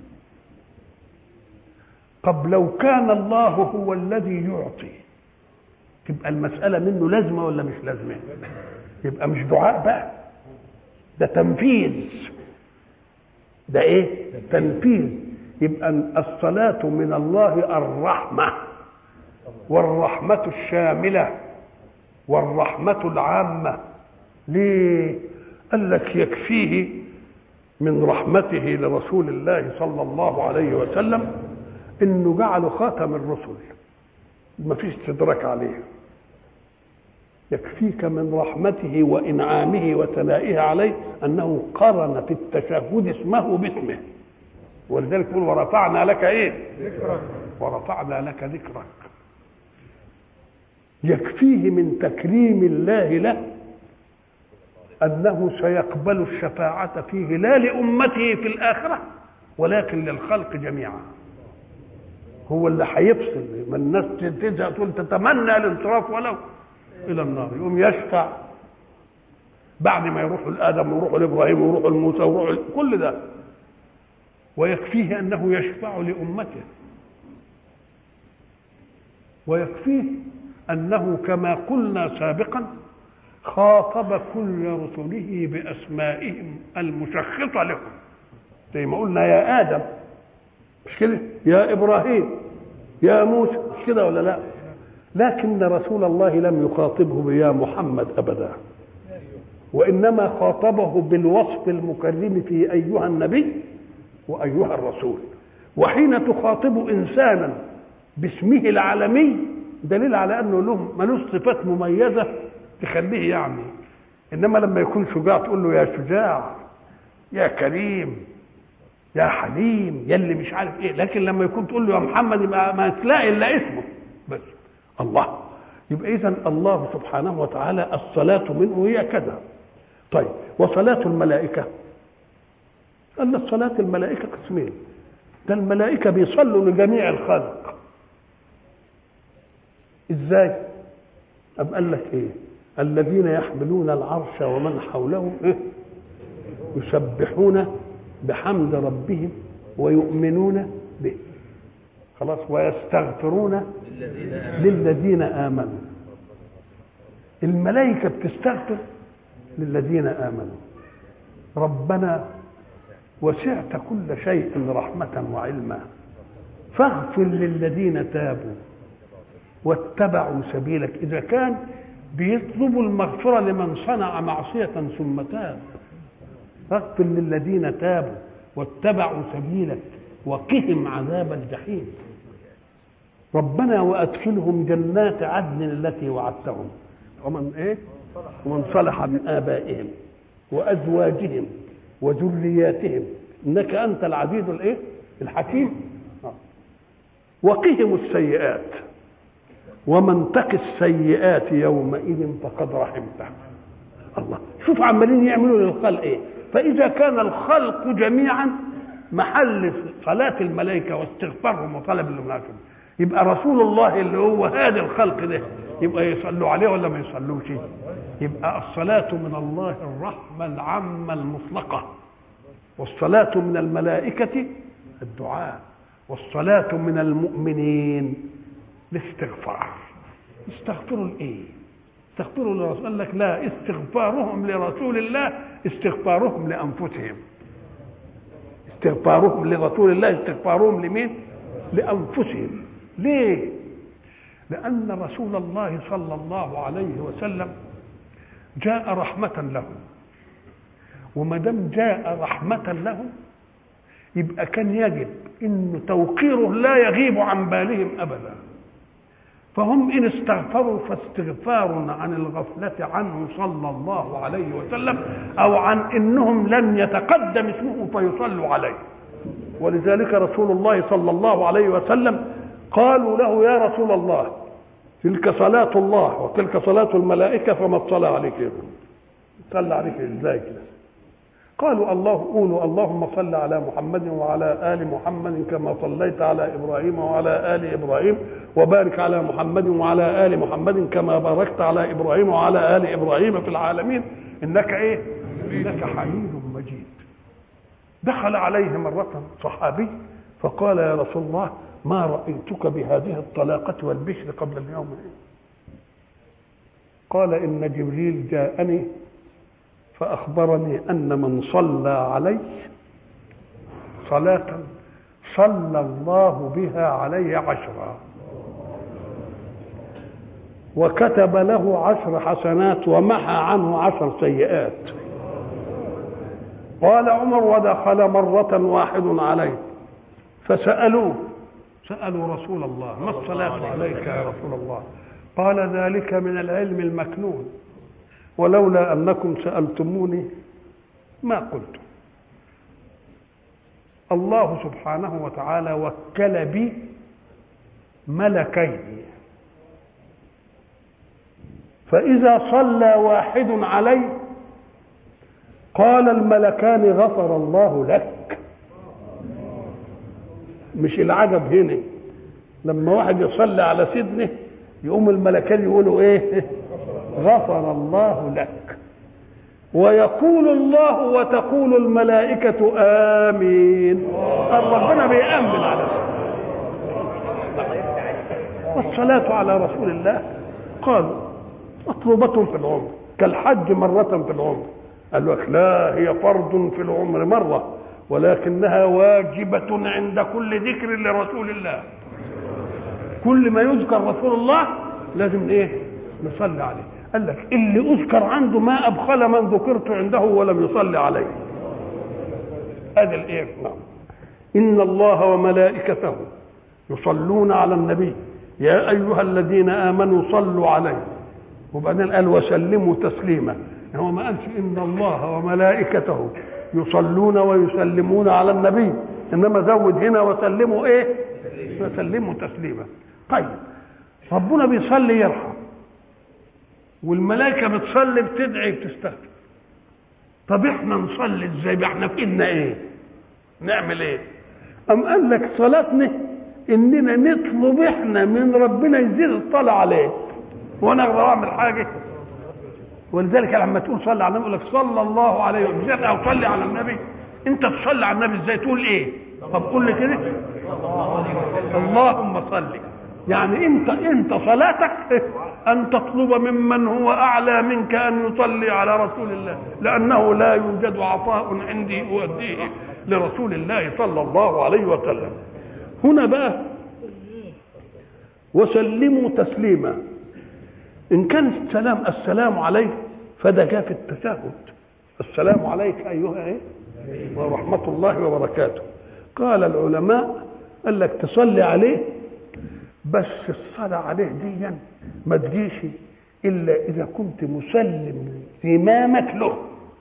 طب لو كان الله هو الذي يعطي تبقى المساله منه لازمه ولا مش لازمه؟ يبقى مش دعاء بقى، ده تنفيذ. ده ايه؟ تنفيذ. يبقى الصلاة من الله الرحمة، والرحمة الشاملة والرحمة العامة. ليه؟ قال لك يكفيه من رحمته لرسول الله صلى الله عليه وسلم انه جعله خاتم الرسل، ما فيش استدراك عليه. يكفيك من رحمته وإنعامه وثنائه عليه أنه قرن في التشهد اسمه باسمه، ولذلك يقول ورفعنا لك إيه؟ ذكرك. ورفعنا لك ذكرك. يكفيه من تكريم الله له أنه سيقبل الشفاعة فيه لا لأمته في الآخرة ولكن للخلق جميعا. هو اللي هيفصل، ما الناس تزهق تقول تتمنى الانصراف ولو الى النار، يقوم يشفع بعد ما يروحوا لادم ويروحوا لابراهيم ويروحوا لموسى ويروحوا كل ده. ويكفيه انه يشفع لامته، ويكفيه انه كما قلنا سابقا خاطب كل رسله باسمائهم المشخصه لهم، زي ما قلنا يا ادم مش كده، يا ابراهيم، يا موسى، مش كده ولا لا؟ لكن رسول الله لم يخاطبه بيا محمد ابدا، وانما خاطبه بالوصف المكرم في ايها النبي وايها الرسول. وحين تخاطب انسانا باسمه العالمي دليل على انه له ملوش صفات مميزه تخليه يعني. انما لما يكون شجاع تقول له يا شجاع، يا كريم، يا حليم، يا اللي مش عارف ايه. لكن لما يكون تقول له يا محمد يبقى ما تلاقي الا اسمه بس. الله. يبقى اذا الله سبحانه وتعالى الصلاه منه هي كذا. طيب وصلاه الملائكه، ان الصلاه الملائكه قسمين، ده الملائكة بيصلوا لجميع الخلق. ازاي؟ أم قال لك ايه؟ الذين يحملون العرش ومن حوله إيه؟ يسبحون بحمد ربهم ويؤمنون به. خلاص. ويستغفرون للذين آمنوا. الملائكة بتستغفر للذين آمنوا. ربنا وسعت كل شيء رحمة وعلما فاغفر للذين تابوا واتبعوا سبيلك. إذا كان بيطلبوا المغفرة لمن صنع معصية ثم تاب، فاغفر للذين تابوا واتبعوا سبيلك وقهم عذاب الجحيم. ربنا وأدخلهم جنات عدن التي وعدتهم ومن إيه؟ ومن صلح من آبائهم وأزواجهم وذرياتهم إنك أنت العزيز الإيه؟ الحكيم. وقهم السيئات ومن تق السيئات يومئذ فقد رحمته. الله، شوف عمالين يعملوا للخلق ايه. فاذا كان الخلق جميعا محل صلاه الملائكه واستغفارهم وطلب المناجاه، يبقى رسول الله اللي هو هذا الخلق ده يبقى يصلوا عليه ولا ما يصلوش؟ يبقى الصلاه من الله الرحمه العامه المطلقه، والصلاه من الملائكه الدعاء، والصلاه من المؤمنين الاستغفار. استغفروا الايه؟ استغفروا لرسول. قال لك لا، استغفارهم لرسول الله استغفارهم لانفسهم. استغفارهم لرسول الله استغفارهم لمين؟ لانفسهم. ليه؟ لان رسول الله صلى الله عليه وسلم جاء رحمه لهم، وما دام جاء رحمه لهم يبقى كان يجب ان توقيره لا يغيب عن بالهم ابدا. فهم إن استغفروا فاستغفار عن الغفلة عنه صلى الله عليه وسلم، أو عن إنهم لم يتقدم اسمه فيصلوا عليه. ولذلك رسول الله صلى الله عليه وسلم قالوا له يا رسول الله تلك صلاة الله وتلك صلاة الملائكة فما الصلاة عليك؟ صلى عليك ازاي كده؟ قالوا الله قولوا اللهم صل على محمد وعلى آل محمد كما صليت على إبراهيم وعلى آل إبراهيم وبارك على محمد وعلى آل محمد كما باركت على إبراهيم وعلى آل إبراهيم في العالمين إنك إيه؟ إنك حميد مجيد. دخل عليه مرة صحابي فقال يا رسول الله ما رأيتك بهذه الطلاقة والبشر قبل اليوم. قال إن جبريل جاءني فأخبرني أن من صلى عليه صلاة صلى الله بها عليه عشرا وكتب له عشر حسنات ومحى عنه عشر سيئات. قال عمر ودخل مرة واحد عليه فسألوه سألوا رسول الله ما الصلاة عليك يا رسول الله؟ قال ذلك من العلم المكنون ولولا أنكم سألتموني ما قلت. الله سبحانه وتعالى وكل بي ملكين، فإذا صلى واحد عليه قال الملكان غفر الله لك. مش العجب هنا لما واحد يصلي على سيدنا يقوم الملكان يقولوا ايه؟ غفر الله لك. ويقول الله وتقول الملائكة آمين. ربنا بيأمن على والصلاة على رسول الله قالوا مطلوبة في العمر كالحج مرة في العمر. قال لك لا، هي فرض في العمر مرة ولكنها واجبة عند كل ذكر لرسول الله. كل ما يذكر رسول الله لازم ايه؟ نصلي عليه. قال لك اللي اذكر عنده ما ابخل من ذكرت عنده ولم يصلي عليه. هذا الايه؟ نعم. ان الله وملائكته يصلون على النبي يا ايها الذين امنوا صلوا عليه. وبعدين قال وسلموا تسليما. هو ما قالش ان الله وملائكته يصلون ويسلمون على النبي، انما زود هنا وسلموا ايه؟ وسلموا تسليما. طيب ربنا بيصلي يرحم والملائكه بتصلي بتدعي بتستغفر. طب احنا نصلي ازاي؟ احنا في ايدنا ايه؟ نعمل ايه؟ أم قال لك صلاتنا إننا نطلب إحنا من ربنا يزيد الصلاة عليه، وأنا أقدر أعمل حاجة؟ ولذلك لما تقول صلي على النبي يقول لك صلى الله عليه وسلم أو صلي على النبي. أنت تصلي على النبي إزاي؟ تقول إيه؟ طب قول لي كده اللهم صل. يعني أنت أنت صلاتك أن تطلب ممن هو أعلى منك أن يصلي على رسول الله، لأنه لا يوجد عطاء عندي أؤديه لرسول الله صلى الله عليه وسلم. هنا بقى وسلموا تسليما، إن كان السلام السلام عليك فده جاء في التشهد، السلام عليك أيها إيه ورحمة الله وبركاته. قال العلماء قال لك تصلي عليه، بس الصلاة عليه دي ما تجيش إلا إذا كنت مسلم إمامك له،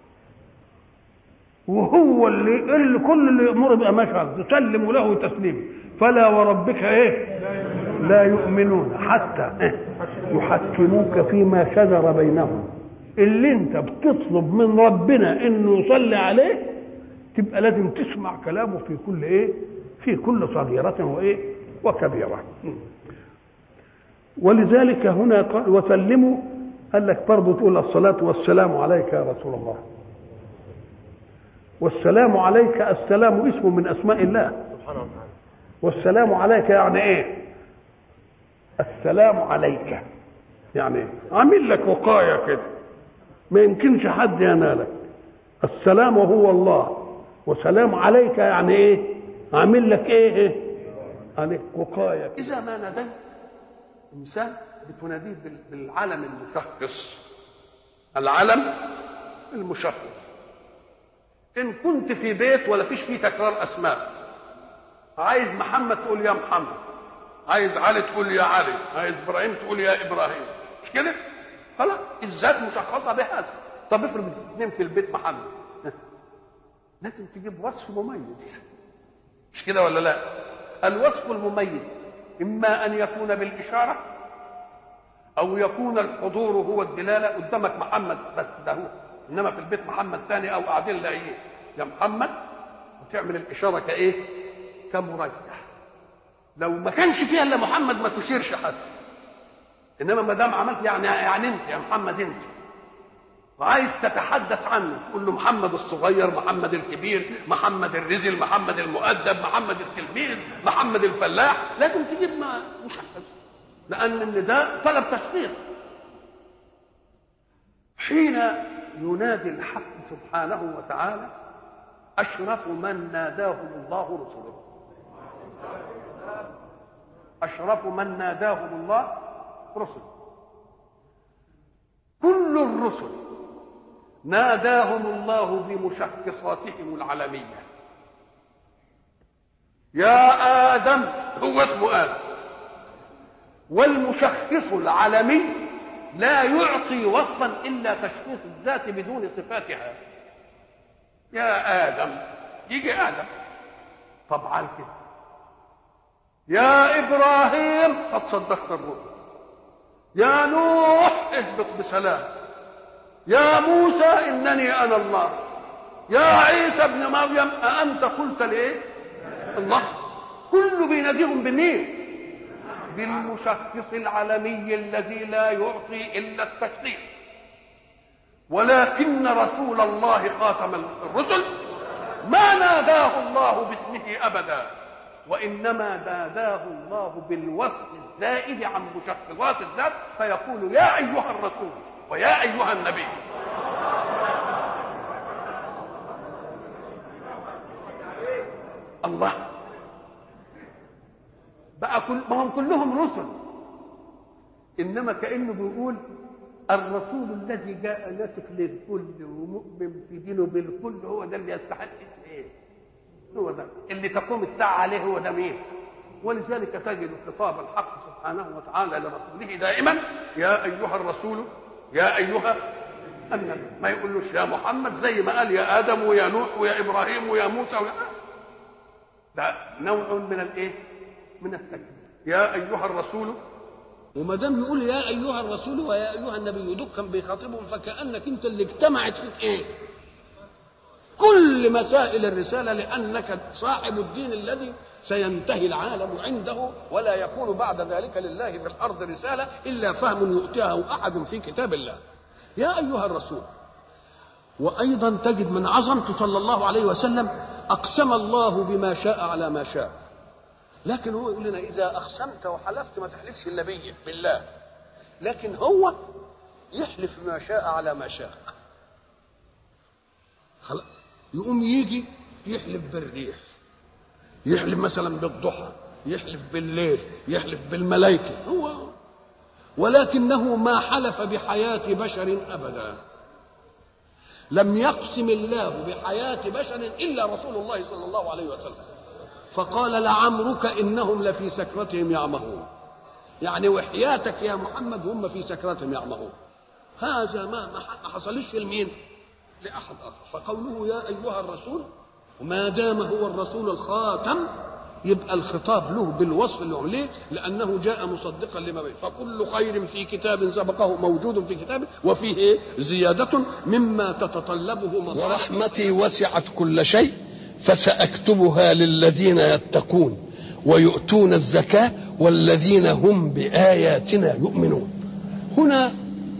وهو اللي, اللي كل اللي يأمر بقى مشهد تسلم له تسليم. فلا وربك إيه لا يؤمنون حتى إيه يحكموك فيما شجر بينهم. اللي انت بتطلب من ربنا انه يصلي عليه تبقى لازم تسمع كلامه في كل ايه في كل صغيرة وايه وكبيرة. ولذلك هنا قال وسلموا، قال لك برضه تقول الصلاة والسلام عليك يا رسول الله. والسلام عليك، السلام اسم من اسماء الله سبحانه وتعالى، والسلام عليك يعني ايه؟ السلام عليك يعني ايه؟ عامل لك وقايه كده، ما يمكنش حد ينالك. السلام هو الله، وسلام عليك يعني ايه؟ عامل لك ايه ايه عليك وقايه. اذا ما ناديت انسان بتناديه بالعلم المشخص، العلم المشخص. ان كنت في بيت ولا فيش فيه تكرار اسماء، عايز محمد تقول يا محمد، عايز علي تقول يا علي، عايز ابراهيم تقول يا ابراهيم، مش كده؟ خلاص الذات مشخصه بهذا. طب افرض اثنين في البيت محمد، لازم تجيب وصف مميز، مش كده ولا لا؟ الوصف المميز اما ان يكون بالاشاره او يكون الحضور هو الدلاله. قدامك محمد بس ده هو، انما في البيت محمد ثاني او قاعدين لاقيين يا محمد، وتعمل الاشاره كايه؟ كمرجح. لو ما كانش فيها الا محمد ما تشيرش حتى، انما ما دام عملت يعني يعني انت يا محمد انت، وعايز تتحدث عنه تقول له محمد الصغير، محمد الكبير، محمد الرزل، محمد المؤدب، محمد التلميذ، محمد الفلاح، لازم تجيب ما مشخص، لان النداء طلب تشخيص. حين ينادي الحق سبحانه وتعالى أشرف من ناداهم الله رسله، أشرف من ناداهم الله رسله. كل الرسل ناداهم الله بمشخصاتهم العلمية. يا آدم، هو اسمه آدم، والمشخص العلمي لا يعطي وصفا إلا تشخيص الذات بدون صفاتها. يا آدم، يجي آدم طبعا كده. يا إبراهيم قد صدقت الرؤيا. يا نوح اهبط بسلام. يا موسى إنني أنا الله. يا عيسى ابن مريم أأنت قلت لإيه؟ الله. كل بيناديهم بمين؟ بالمشخص العلمي الذي لا يعطي إلا التشخيص. ولكن رسول الله خاتم الرسل ما ناداه الله باسمه أبدا، وإنما ناداه الله بالوصف الزائد عن مشخصات الذات، فيقول يا أيها الرسول ويا أيها النبي. الله بقى كل ما هم كلهم رسل، إنما كأنه بيقول الرسول الذي جاء ناسك للكل ومؤمن في دينه بالكل هو ده اللي يستحق اسم ايه؟ هو ده اللي تقوم الساعة عليه، هو ده مين؟ ولذلك تجد خطاب الحق سبحانه وتعالى لرسوله دائما يا أيها الرسول يا أيها النبي، ما يقولوش يا محمد زي ما قال يا آدم ويا نوح ويا إبراهيم ويا موسى ويا ده نوع من الايه؟ من التكبير. يا أيها الرسول، وما دام يقول يا ايها الرسول ويا ايها النبي دول كان بيخاطبهم، فكانك انت اللي اجتمعت فيك ايه؟ كل مسائل الرسالة، لأنك صاحب الدين الذي سينتهي العالم عنده، ولا يكون بعد ذلك لله في الأرض رسالة إلا فهم يؤتيه أحد في كتاب الله. يا أيها الرسول. وأيضا تجد من عظمته صلى الله عليه وسلم أقسم الله بما شاء على ما شاء، لكن هو يقول لنا إذا أقسمت وحلفت ما تحلفش إلا بالله، لكن هو يحلف ما شاء على ما شاء. خلاص يقوم يجي يحلف بالريح، يحلف مثلا بالضحى، يحلف بالليل، يحلف بالملائكة هو، ولكنه ما حلف بحياة بشر أبدا. لم يقسم الله بحياة بشر إلا رسول الله صلى الله عليه وسلم، فقال لعمرك إنهم لفي سكرتهم يعمهون، يعني وحياتك يا محمد هم في سكرتهم يعمهون. هذا ما ما حصلش لمين؟ لأحد آخر. فقوله يا أيها الرسول، وما دام هو الرسول الخاتم يبقى الخطاب له بالوصف اللي عليه، لأنه جاء مصدقا لما بين. فكل خير في كتاب سبقه موجود في كتابه، وفيه إيه؟ زيادة مما تتطلبه مصالح. ورحمتي وسعت كل شيء فسأكتبها للذين يتقون ويؤتون الزكاة والذين هم بآياتنا يؤمنون. هنا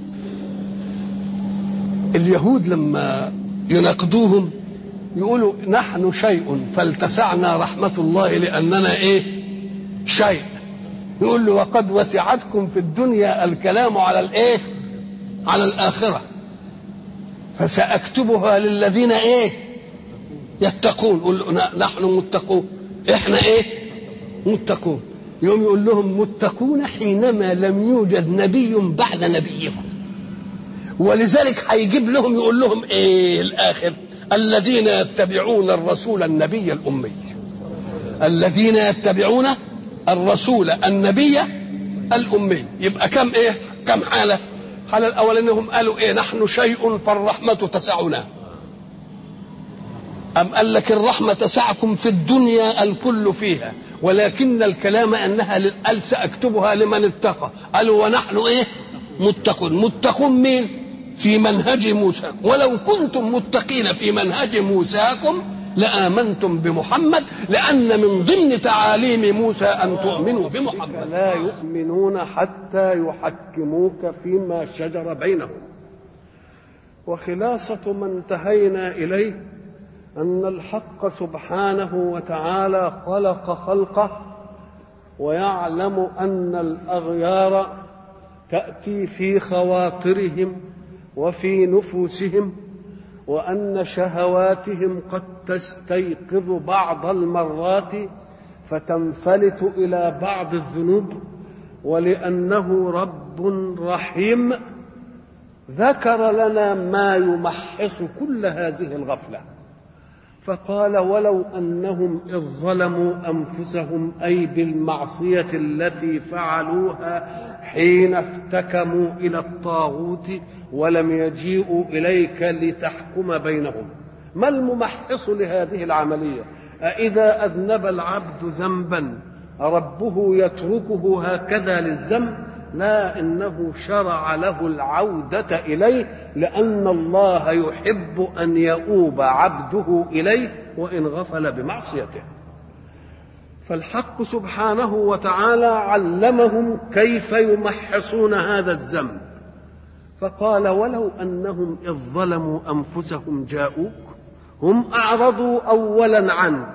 اليهود لما يناقضوهم يقولوا نحن شيء فلتسعنا رحمة الله لأننا إيه؟ شيء. يقول له وقد وسعتكم في الدنيا الكلام على الإيه؟ على الآخرة. فسأكتبها للذين إيه؟ يتقون. يقول له نحن متقون، إحنا إيه؟ متقون. يوم يقول لهم متقون حينما لم يوجد نبي بعد نبيهم، ولذلك هيجيب لهم يقول لهم إيه الآخر؟ الذين يتبعون الرسول النبي الأمي. الذين يتبعون الرسول النبي الأمي. يبقى كم إيه؟ كم حالة؟ حالة الأول إنهم قالوا إيه؟ نحن شيء فالرحمة تسعنا. أم قال لك الرحمة تسعكم في الدنيا الكل فيها، ولكن الكلام أنها قال سأكتبها لمن اتقى. قالوا ونحن إيه؟ متقون. متقون مين؟ في منهج موسى. ولو كنتم متقين في منهج موساكم لآمنتم بمحمد، لأن من ضمن تعاليم موسى أن تؤمنوا بمحمد. لا يؤمنون حتى يحكموك فيما شجر بينهم. وخلاصة ما انتهينا إليه أن الحق سبحانه وتعالى خلق خلقه، ويعلم أن الأغيار تأتي في خواطرهم وفي نفوسهم، وأن شهواتهم قد تستيقظ بعض المرات فتنفلت إلى بعض الذنوب، ولأنه رب رحيم ذكر لنا ما يمحص كل هذه الغفلة. فقال ولو أنهم إذ ظلموا أنفسهم، أي بالمعصية التي فعلوها حين احتكموا إلى الطاغوت ولم يجيئوا إليك لتحكم بينهم. ما الممحص لهذه العملية؟ أإذا أذنب العبد ذنبا ربه يتركه هكذا للذنب؟ لا، إنه شرع له العودة إليه، لأن الله يحب أن يؤوب عبده إليه وإن غفل بمعصيته. فالحق سبحانه وتعالى علمهم كيف يمحصون هذا الذنب، فقال ولو أنهم إذ ظلموا أنفسهم جاءوك، هم أعرضوا أولا عنك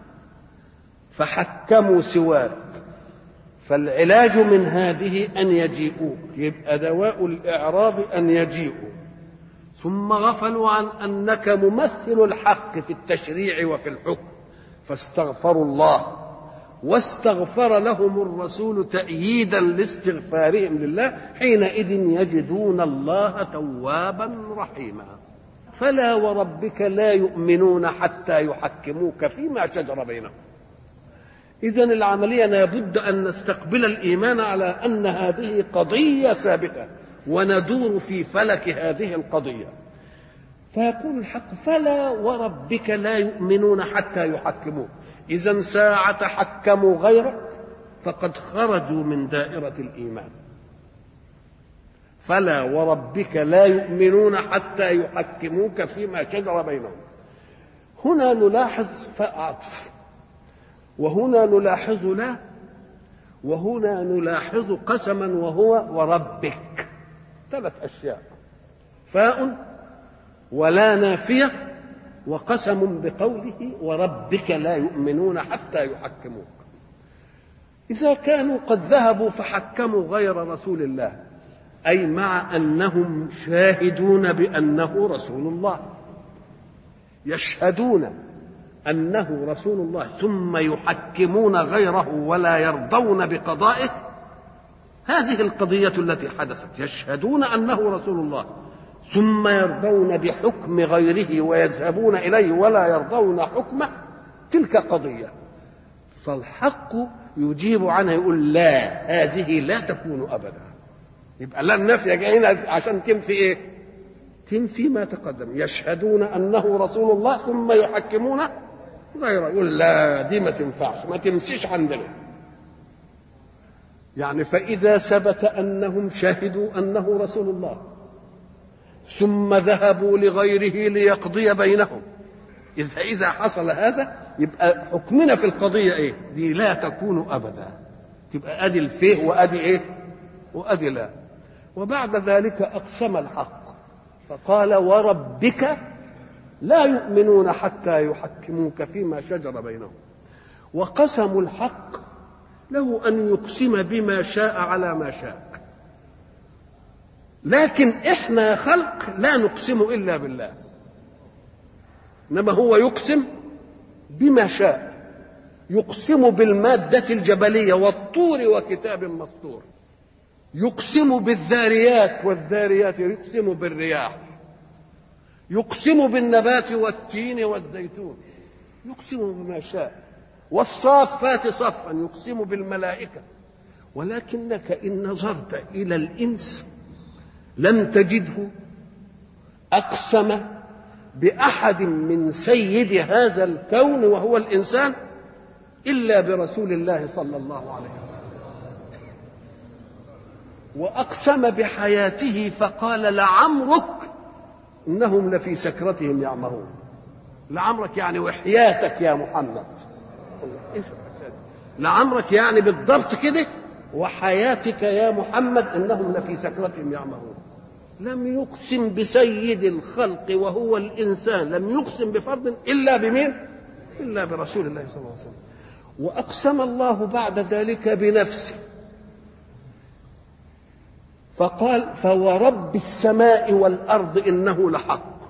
فحكموا سواك، فالعلاج من هذه أن يجيئوك، يبقى دواء الإعراض أن يجيئوا، ثم غفلوا عن أنك ممثل الحق في التشريع وفي الحكم فاستغفروا الله، واستغفر لهم الرسول تأييدا لاستغفارهم لله، حينئذ يجدون الله توابا رحيما. فلا وربك لا يؤمنون حتى يحكموك فيما شجر بينهم. إذن العملية لابد أن نستقبل الإيمان على أن هذه قضية ثابتة وندور في فلك هذه القضية. فيقول الحق فلا وربك لا يؤمنون حتى يحكموك. إذن ساعة حكموا غيرك فقد خرجوا من دائرة الإيمان. فلا وربك لا يؤمنون حتى يحكموك فيما شجر بينهم. هنا نلاحظ فاء عطف، وهنا نلاحظ لا، وهنا نلاحظ قسما وهو وربك. ثلاث أشياء: فاء ولا نافية وقسم بقوله وربك لا يؤمنون حتى يحكموك. إذا كانوا قد ذهبوا فحكموا غير رسول الله، أي مع أنهم شاهدون بأنه رسول الله، يشهدون أنه رسول الله ثم يحكمون غيره ولا يرضون بقضائه، هذه القضية التي حدثت، يشهدون أنه رسول الله ثم يرضون بحكم غيره ويذهبون إليه ولا يرضون حكمه، تلك قضية. فالحق يجيب عنها يقول لا، هذه لا تكون أبدا. يبقى لا النفي جايين عشان تنفي إيه؟ تنفي ما تقدم. يشهدون أنه رسول الله ثم يحكمون غيره، يقول لا، دي ما تنفعش، ما تمشيش عندنا. يعني فإذا ثبت أنهم شهدوا أنه رسول الله ثم ذهبوا لغيره ليقضي بينهم، فإذا حصل هذا يبقى حكمنا في القضية إيه؟ دي لا تكون أبدا. تبقى أدي الفيه وأدي إيه؟ وأدي لا. وبعد ذلك أقسم الحق فقال وربك لا يؤمنون حتى يحكموك فيما شجر بينهم. وقسم الحق له أن يقسم بما شاء على ما شاء، لكن إحنا خلق لا نقسم إلا بالله، إنما هو يقسم بما شاء. يقسم بالمادة الجبلية والطور وكتاب مسطور، يقسم بالذاريات والذاريات، يقسم بالرياح، يقسم بالنبات والتين والزيتون، يقسم بما شاء. والصافات صفا يقسم بالملائكة. ولكنك إن نظرت إلى الإنس لم تجده أقسم بأحد من سيد هذا الكون وهو الإنسان إلا برسول الله صلى الله عليه وسلم. وأقسم بحياته فقال لعمرك إنهم لفي سكرتهم يعمهون. لعمرك يعني وحياتك يا محمد، لعمرك يعني بالضبط كده، وحياتك يا محمد إنهم لفي سكرتهم يعمهون. لم يقسم بسيد الخلق وهو الإنسان، لم يقسم بفرد إلا بمين؟ إلا برسول الله صلى الله عليه وسلم. وأقسم الله بعد ذلك بنفسه فقال فورب السماء والأرض إنه لحق.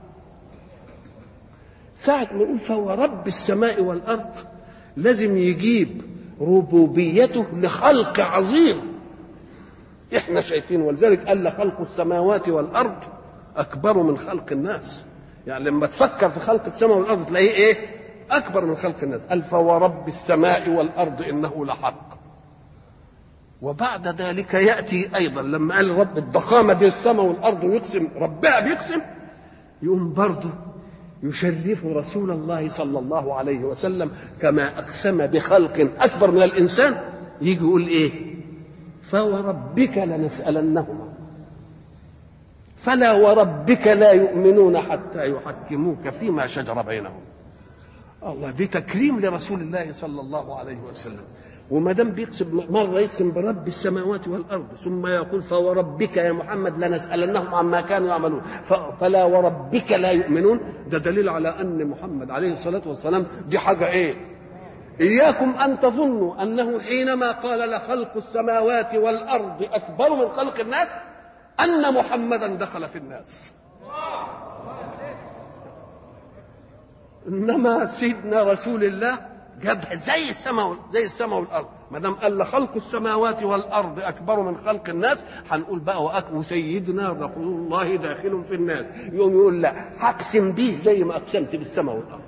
ساعة ما يقول فورب السماء والأرض لازم يجيب ربوبيته لخلق عظيم احنا شايفين، ولذلك قال لخلق السماوات والأرض أكبر من خلق الناس. يعني لما تفكر في خلق السماء والأرض تلاقيه إيه؟ أكبر من خلق الناس. قال فورب السماء والأرض إنه لحق. وبعد ذلك يأتي أيضا لما قال رب الضخامة دي السماء والأرض ويقسم ربها بيقسم، يقوم برضه يشرف رسول الله صلى الله عليه وسلم كما أقسم بخلق أكبر من الإنسان، يجي يقول إيه؟ فوربك لنسألنهم فلا وربك لا يؤمنون حتى يحكموك فيما شجر بينهم. الله، دي تكريم لرسول الله صلى الله عليه وسلم. وما دام بيقسم مره يقسم برب السماوات والارض ثم يقول فوربك يا محمد لنسألنهم عما كانوا يعملون فلا وربك لا يؤمنون، ده دليل على ان محمد عليه الصلاه والسلام دي حاجه ايه؟ اياكم ان تظنوا انه حينما قال لخلق السماوات والارض اكبر من خلق الناس ان محمدا دخل في الناس. انما سيدنا رسول الله جابها زي السماء زي السماء والارض. ما دام قال خلق السماوات والارض اكبر من خلق الناس، هنقول بقى وسيدنا رسول الله داخل في الناس. يقوم يقول لا، هقسم به زي ما اقسمت بالسماء والارض.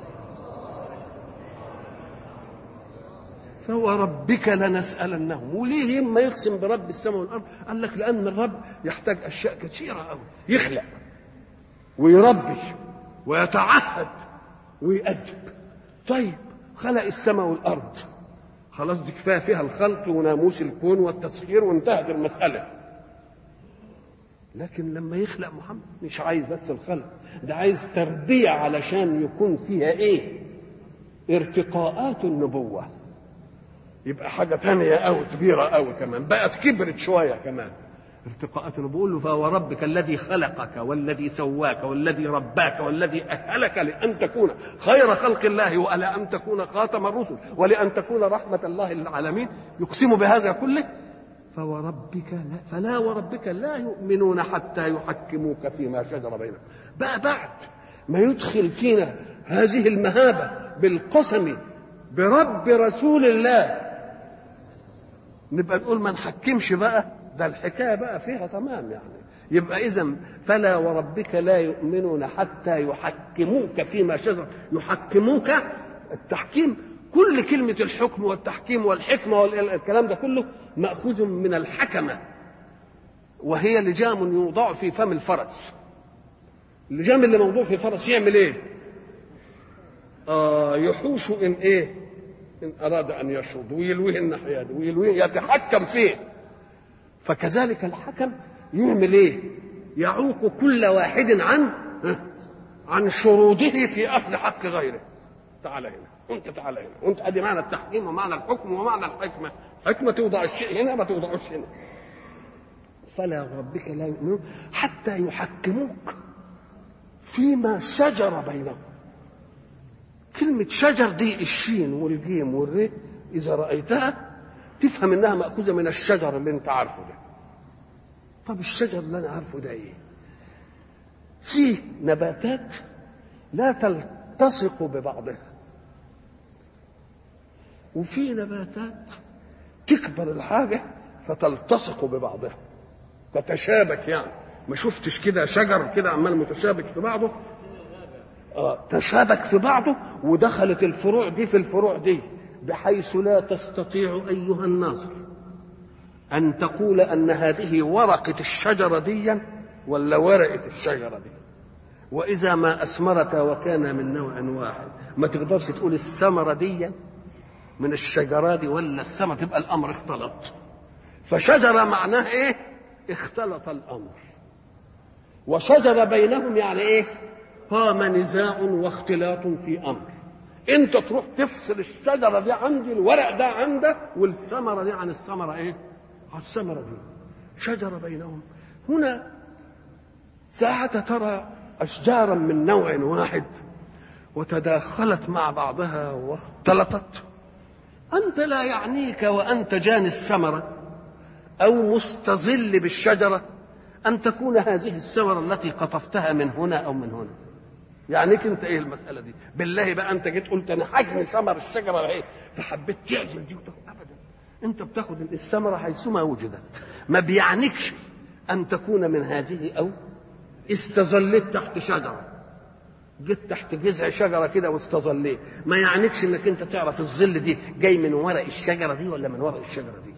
فوربك لنسألنهم. وليه ما يقسم برب السماء والارض؟ قال لك لان الرب يحتاج اشياء كثيره قوي، يخلق ويربي ويتعهد ويأدب. طيب خلق السماء والأرض، خلاص دي كفاية فيها الخلق وناموس الكون والتسخير وانتهت المسألة. لكن لما يخلق محمد مش عايز بس الخلق، ده عايز تربية علشان يكون فيها ايه؟ ارتقاءات النبوة، يبقى حاجة تانية أو كبيرة أو كمان بقت كبرت شوية كمان ارتقاءات النبوة. له فهو ربك الذي خلقك والذي سواك والذي رباك والذي أهلك لأن تكون خير خلق الله ولأن تكون خاتم الرسل ولأن تكون رحمة الله للعالمين. يقسم بهذا كله فوربك لا فلا وربك لا يؤمنون حتى يحكموك فيما شجر بينهم. بقى بعد ما يدخل فينا هذه المهابة بالقسم برب رسول الله نبقى نقول ما نحكمش بقى، ده الحكاية بقى فيها تمام يعني. يبقى إذن فلا وربك لا يؤمنون حتى يحكموك فيما شجر. يحكموك التحكيم، كل كلمة الحكم والتحكيم والحكمة والكلام ده كله مأخوذ من الحكمة، وهي لجام يوضع في فم الفرس. اللجام اللي موضوع في الفرس يعمل ايه؟ آه يحوش ان ايه؟ ان اراد ان يشرد ويلويه الناحيه دي ويلويه، يتحكم فيه. فكذلك الحكم يعمل ايه؟ يعوق كل واحد عن عن شروده في اخذ حق غيره. تعال هنا وانت تعال هنا وانت، ادي معنى التحكيم ومعنى الحكم ومعنى الحكمه. حكمه توضع الشيء هنا ما توضعوش هنا. فلا ربك لا يؤمنون حتى يحكموك فيما شجر بينهم. كلمة شجر دي الشين والجيم والر إذا رأيتها تفهم إنها مأخوذة من الشجر اللي أنت عارفه ده. طب الشجر اللي أنا عارفه ده إيه؟ فيه نباتات لا تلتصق ببعضها، وفي نباتات تكبر الحاجة فتلتصق ببعضها تتشابك. يعني ما شفتش كده شجر كده عمال متشابك في بعضه؟ آه تشابك في بعضه ودخلت الفروع دي في الفروع دي بحيث لا تستطيع أيها الناظر أن تقول أن هذه ورقة الشجرة دي ولا ورقة الشجرة دي. وإذا ما أثمرت وكان من نوع واحد ما تقدرش تقول الثمرة دي من الشجرة دي ولا الثمرة، تبقى الأمر اختلط. فشجرة معناه إيه؟ اختلط الأمر. وشجر بينهم يعني إيه؟ قام نزاع واختلاط في أمر. أنت تروح تفصل الشجرة دي عندي، الورق ده عنده، والثمرة دي عن الثمرة إيه؟ عن الثمرة دي. شجر بينهم. هنا ساعة ترى أشجارا من نوع واحد وتداخلت مع بعضها واختلطت، أنت لا يعنيك وأنت جاني الثمرة أو مستظل بالشجرة أن تكون هذه الثمرة التي قطفتها من هنا أو من هنا. يعنيك أنت إيه المسألة دي؟ بالله بقى أنت جيت قلت أنا حجم ثمر الشجرة إيه؟ فحبيت تعزل دي وتاخد. أبدا، أنت بتاخد الثمرة حيثما وجدت. ما بيعنيكش أن تكون من هذه أو استظلت تحت شجرة، جيت تحت جذع شجرة كده واستظليت، ما يعنيكش أنك أنت تعرف الظل دي جاي من ورق الشجرة دي ولا من ورق الشجرة دي.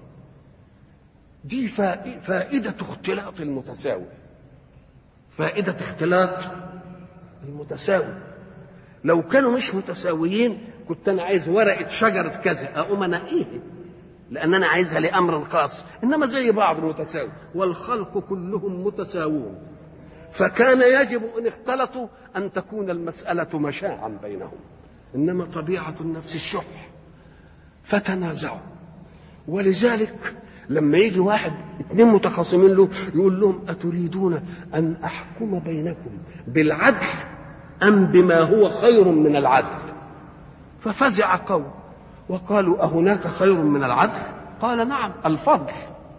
دي فائدة اختلاط المتساوي، فائدة اختلاط المتساوي. لو كانوا مش متساويين كنت أنا عايز ورقة شجرة كذا أقوم أنقيها لأن أنا عايزها لأمر خاص، إنما زي بعض متساوي. والخلق كلهم متساوون، فكان يجب إن اختلطوا أن تكون المسألة مشاعا بينهم. إنما طبيعة النفس الشح فتنازعوا. ولذلك لما يجي واحد اتنين متخاصمين له يقول لهم أتريدون أن أحكم بينكم بالعدل أم بما هو خير من العدل؟ ففزع قوم وقالوا أهناك خير من العدل؟ قال نعم، الفضل.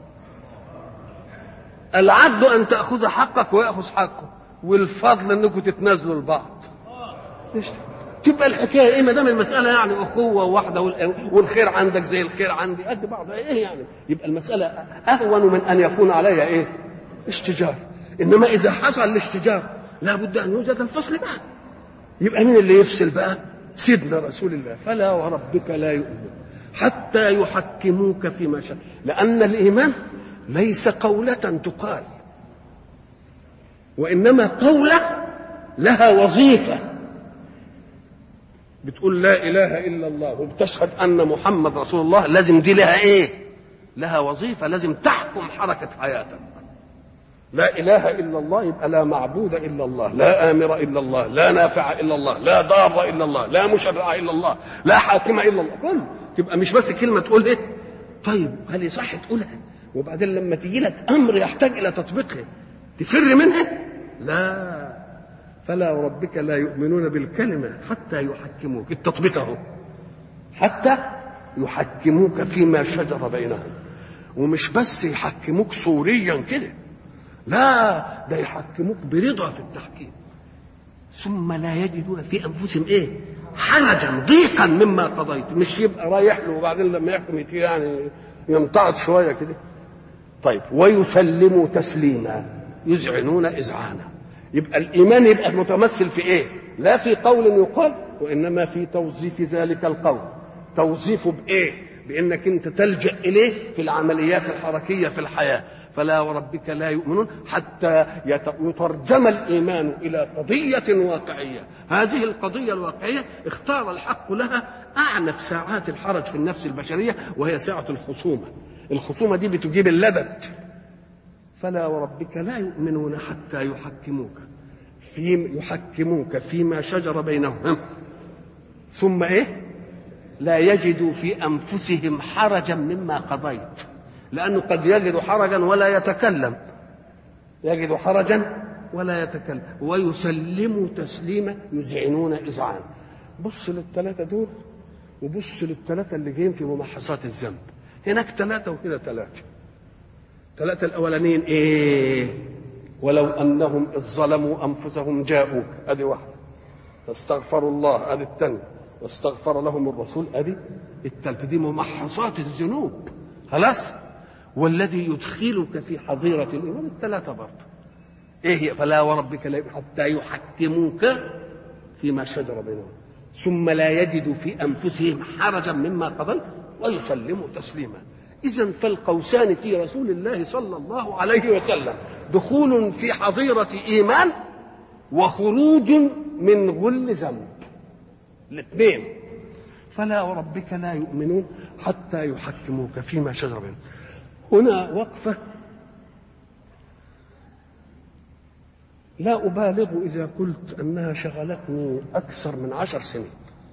العدل أن تأخذ حقك ويأخذ حقه، والفضل أنكم تتنازلوا لبعض. تبقى الحكايه ايه ما دام المساله يعني اخوه واحده والخير عندك زي الخير عندي قد بعض، ايه يعني؟ يبقى المساله اهون من ان يكون عليها ايه؟ اشتجار. انما اذا حصل الاشتجار لابد ان يوجد الفصل بقى. يبقى مين اللي يفصل بقى؟ سيدنا رسول الله. فلا وربك لا يؤمن حتى يحكموك فيما شاء. لان الايمان ليس قوله تقال، وانما قوله لها وظيفه. بتقول لا إله إلا الله وبتشهد أن محمد رسول الله، لازم دي لها إيه؟ لها وظيفة، لازم تحكم حركة حياتك. لا إله إلا الله يبقى لا معبود إلا الله، لا آمر إلا الله، لا نافع إلا الله، لا ضار إلا الله، لا مشرع إلا الله، لا حاكم إلا الله. كل تبقى مش بس كلمة تقول إيه. طيب هل يصح تقولها وبعدين لما تيجي لك أمر يحتاج إلى تطبيقها تفر منها؟ لا. فلا وربك لا يؤمنون بالكلمة حتى يحكموك، التطبيق اهو، حتى يحكموك فيما شجر بينهم. ومش بس يحكموك صوريا كده، لا، ده يحكموك برضا في التحكيم. ثم لا يجدون في انفسهم ايه؟ حرجا ضيقا مما قضيت. مش يبقى رايح له وبعدين لما يحكم يعني يمتعض شويه كده. طيب ويسلموا تسليما، يذعنون اذعانا. يبقى الايمان يبقى متمثل في ايه؟ لا في قول يقال، وانما في توظيف ذلك القول. توظيفه بايه؟ بانك انت تلجا اليه في العمليات الحركيه في الحياه. فلا وربك لا يؤمنون حتى يترجم الايمان الى قضيه واقعيه. هذه القضيه الواقعيه اختار الحق لها اعنف ساعات الحرج في النفس البشريه، وهي ساعه الخصومه. الخصومه دي بتجيب اللبد. فلا وربك لا يؤمنون حتى يحكموك في يحكموك فيما شجر بينهم، ثم ايه؟ لا يجدوا في انفسهم حرجا مما قضيت. لانه قد يجد حرجا ولا يتكلم، يجد حرجا ولا يتكلم. ويسلموا تسليما، يذعنون اذعان. بص للثلاثه دول وبص للثلاثه اللي جايين في ممحصات الذنب. هناك ثلاثه وهنا ثلاثه. ثلاثه الاولانيين ايه؟ ولو انهم اذ ظلموا انفسهم جاءوك، ادي واحده، فاستغفروا الله، ادي الثانيه، واستغفر لهم الرسول، ادي الثالثه. دي ممحصات الذنوب خلاص. والذي يدخلك في حظيره الايمان الثلاثه برضه ايه هي؟ فلا وربك لا حتى يحكموك فيما شجر بينهم ثم لا يجدوا في انفسهم حرجا مما قضيت ويسلموا تسليما. اذا فالقوسان في رسول الله صلى الله عليه وسلم دخول في حظيره ايمان وخروج من غل ذنب، الاثنين. فلا وربك لا يؤمنون حتى يحكموك فيما شجر بينهم. هنا وقفة لا أبالغ إذا قلت أنها شغلتني أكثر من عشر سنين.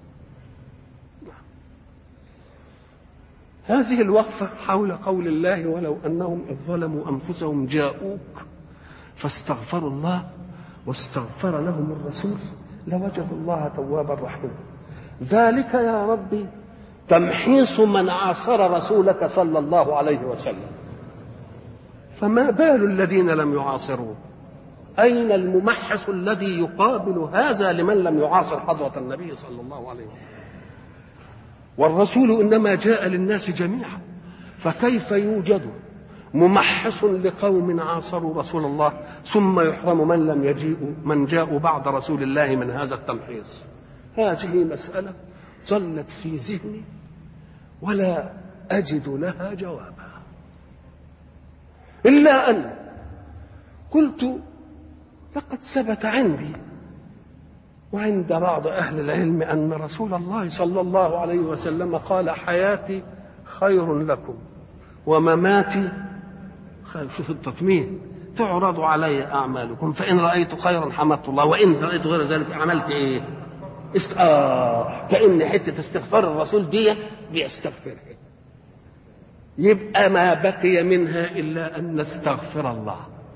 هذه الوقفة حول قول الله ولو أنهم إذ ظلموا أنفسهم جاءوك فاستغفروا الله واستغفر لهم الرسول لوجدوا الله توابا رحيما. ذلك يا ربي تمحيص من عاصر رسولك صلى الله عليه وسلم. فما بال الذين لم يعاصروه؟ أين الممحص الذي يقابل هذا لمن لم يعاصر حضرة النبي صلى الله عليه وسلم؟ والرسول إنما جاء للناس جميعا، فكيف يوجد ممحص لقوم عاصروا رسول الله ثم يحرم من لم يجيء من جاءوا بعد رسول الله من هذا التمحيص؟ هذه مسألة ظلت في ذهني ولا أجد لها جوابا، إلا أن قلت لقد ثبت عندي وعند بعض أهل العلم أن رسول الله صلى الله عليه وسلم قال حياتي خير لكم ومماتي خير. شوف التطمين، تعرض علي أعمالكم فإن رأيت خيرا حمدت الله وإن رأيت غير ذلك عملت إيه؟ است... آه كأن حتة استغفار الرسول دي بيستغفرها. يبقى ما بقي منها إلا أن نستغفر الله،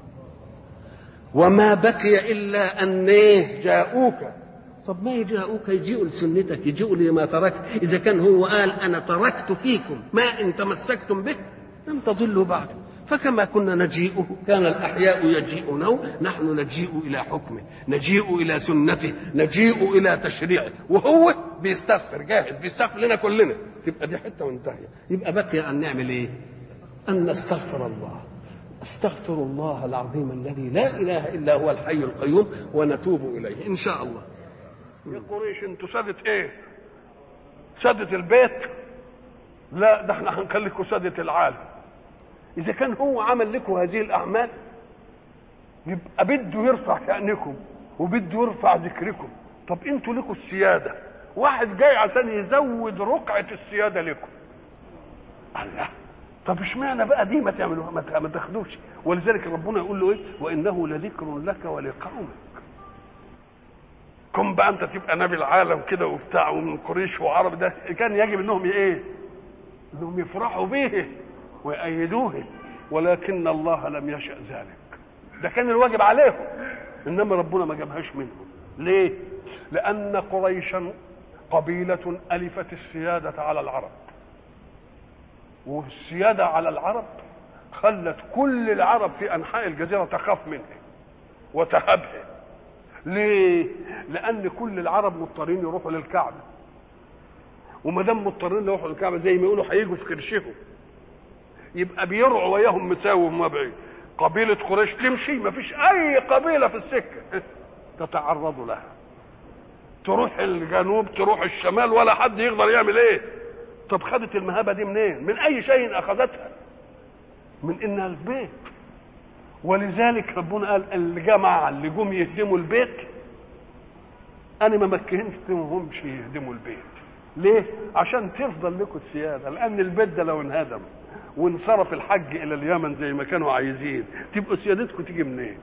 وما بقي إلا أن جاءوك. طب ما يجاءوك يجيئوا لسنتك، يجيئوا لما تركت. إذا كان هو قال أنا تركت فيكم ما إن تمسكتم به لم تضلوا بعد. فكما كنا نجيئه كان الأحياء يجيئونه، نحن نجيء إلى حكمه، نجيء إلى سنته، نجيء إلى تشريعه، وهو بيستغفر جاهز بيستغفر لنا كلنا. تبقى دي حتة وانتهية. يبقى بقي أن نعمل إيه؟ أن نستغفر الله. استغفر الله العظيم الذي لا إله إلا هو الحي القيوم ونتوب إليه إن شاء الله. يا قريش انتوا سادة ايه؟ سادة البيت؟ لا، ده احنا هنخليكم سادة العالم. إذا كان هو عمل لكم هذه الأعمال يبقى بده يرفع شأنكم وبده يرفع ذكركم. طب انتوا لكم السيادة، واحد جاي عشان يزود رقعة السيادة لكم. الله، طب اشمعنى بقى دي ما تعملوها ما تاخدوش؟ ولذلك ربنا يقول له ايه؟ وانه لذكر لك ولقومك. كن بقى انت تبقى نبي العالم كده وبتاع ومن قريش وعرب، ده كان يجب انهم ايه؟ انهم يفرحوا به ويأيدوه، ولكن الله لم يشأ ذلك. ده كان الواجب عليهم، انما ربنا ما جابهاش منهم. ليه؟ لان قريشا قبيلة ألفت السيادة على العرب، والسيادة على العرب خلت كل العرب في أنحاء الجزيرة تخاف منها وتهابها. ليه؟ لأن كل العرب مضطرين يروحوا للكعبة، وما دام مضطرين يروحوا للكعبة زي ما يقولوا هيجوا في كرشهم، يبقى بيرعوا وياهم مساوي وما بعيد. قبيلة قريش تمشي ما فيش أي قبيلة في السكة تتعرض لها، تروح الجنوب تروح الشمال ولا حد يقدر يعمل ايه. طب خدت المهابة دي منين؟ من أي شيء أخذتها؟ من إنها البيت. ولذلك ربنا قال الجماعة اللي جم يهدموا البيت أنا ما مكنتهمش يهدموا البيت. ليه؟ عشان تفضل لكم السيادة، لأن البيت ده لو انهدم وانصرف الحج إلى اليمن زي ما كانوا عايزين تبقوا سيادتكم تيجي منين؟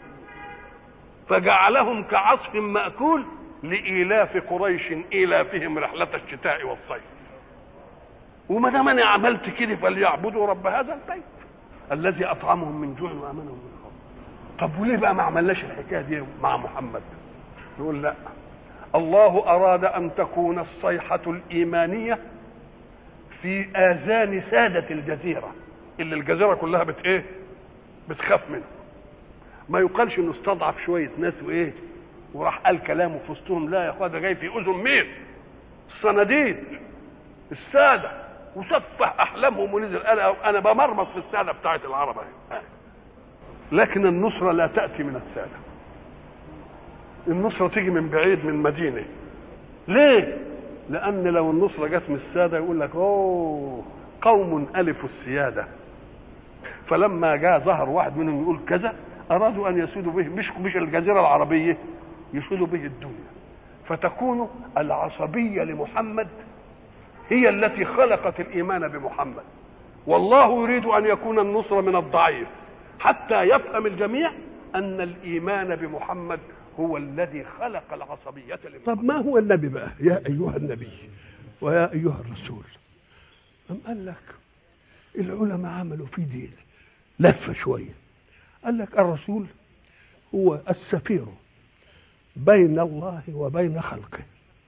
فجعلهم كعصف مأكول لإيلاف قريش إيلافهم رحلة الشتاء والصيف. وما دام انا عملت كده فليعبدوا رب هذا البيت الذي اطعمهم من جوع وامنهم من خوف. طب وليه بقى ما عملناش الحكايه دي مع محمد؟ يقول لا، الله اراد ان تكون الصيحه الايمانيه في اذان ساده الجزيره اللي الجزيره كلها بت ايه؟ بتخاف منه. ما يقالش انه استضعف شويه ناس وايه وراح قال كلامه في وسطهم، لا يا اخويا ده جاي في اذن مين؟ الصناديد الساده، وسفح احلامهم ونزل انا انا بمرمط في الساده بتاعت العرب اهي. لكن النصره لا تاتي من الساده، النصره تيجي من بعيد من مدينه. ليه؟ لان لو النصره جت من الساده يقول لك اوه قوم الفوا السياده، فلما جاء ظهر واحد منهم يقول كذا ارادوا ان يسودوا به مش مش الجزيره العربيه، يسودوا به الدنيا. فتكون العصبيه لمحمد هي التي خلقت الإيمان بمحمد. والله يريد أن يكون النصر من الضعيف حتى يفهم الجميع أن الإيمان بمحمد هو الذي خلق العصبية لمحمد. طب ما هو النبي بقى يا أيها النبي ويا أيها الرسول؟ أم قال لك العلماء عملوا في دين لفة شوية، قال لك الرسول هو السفير بين الله وبين خلقه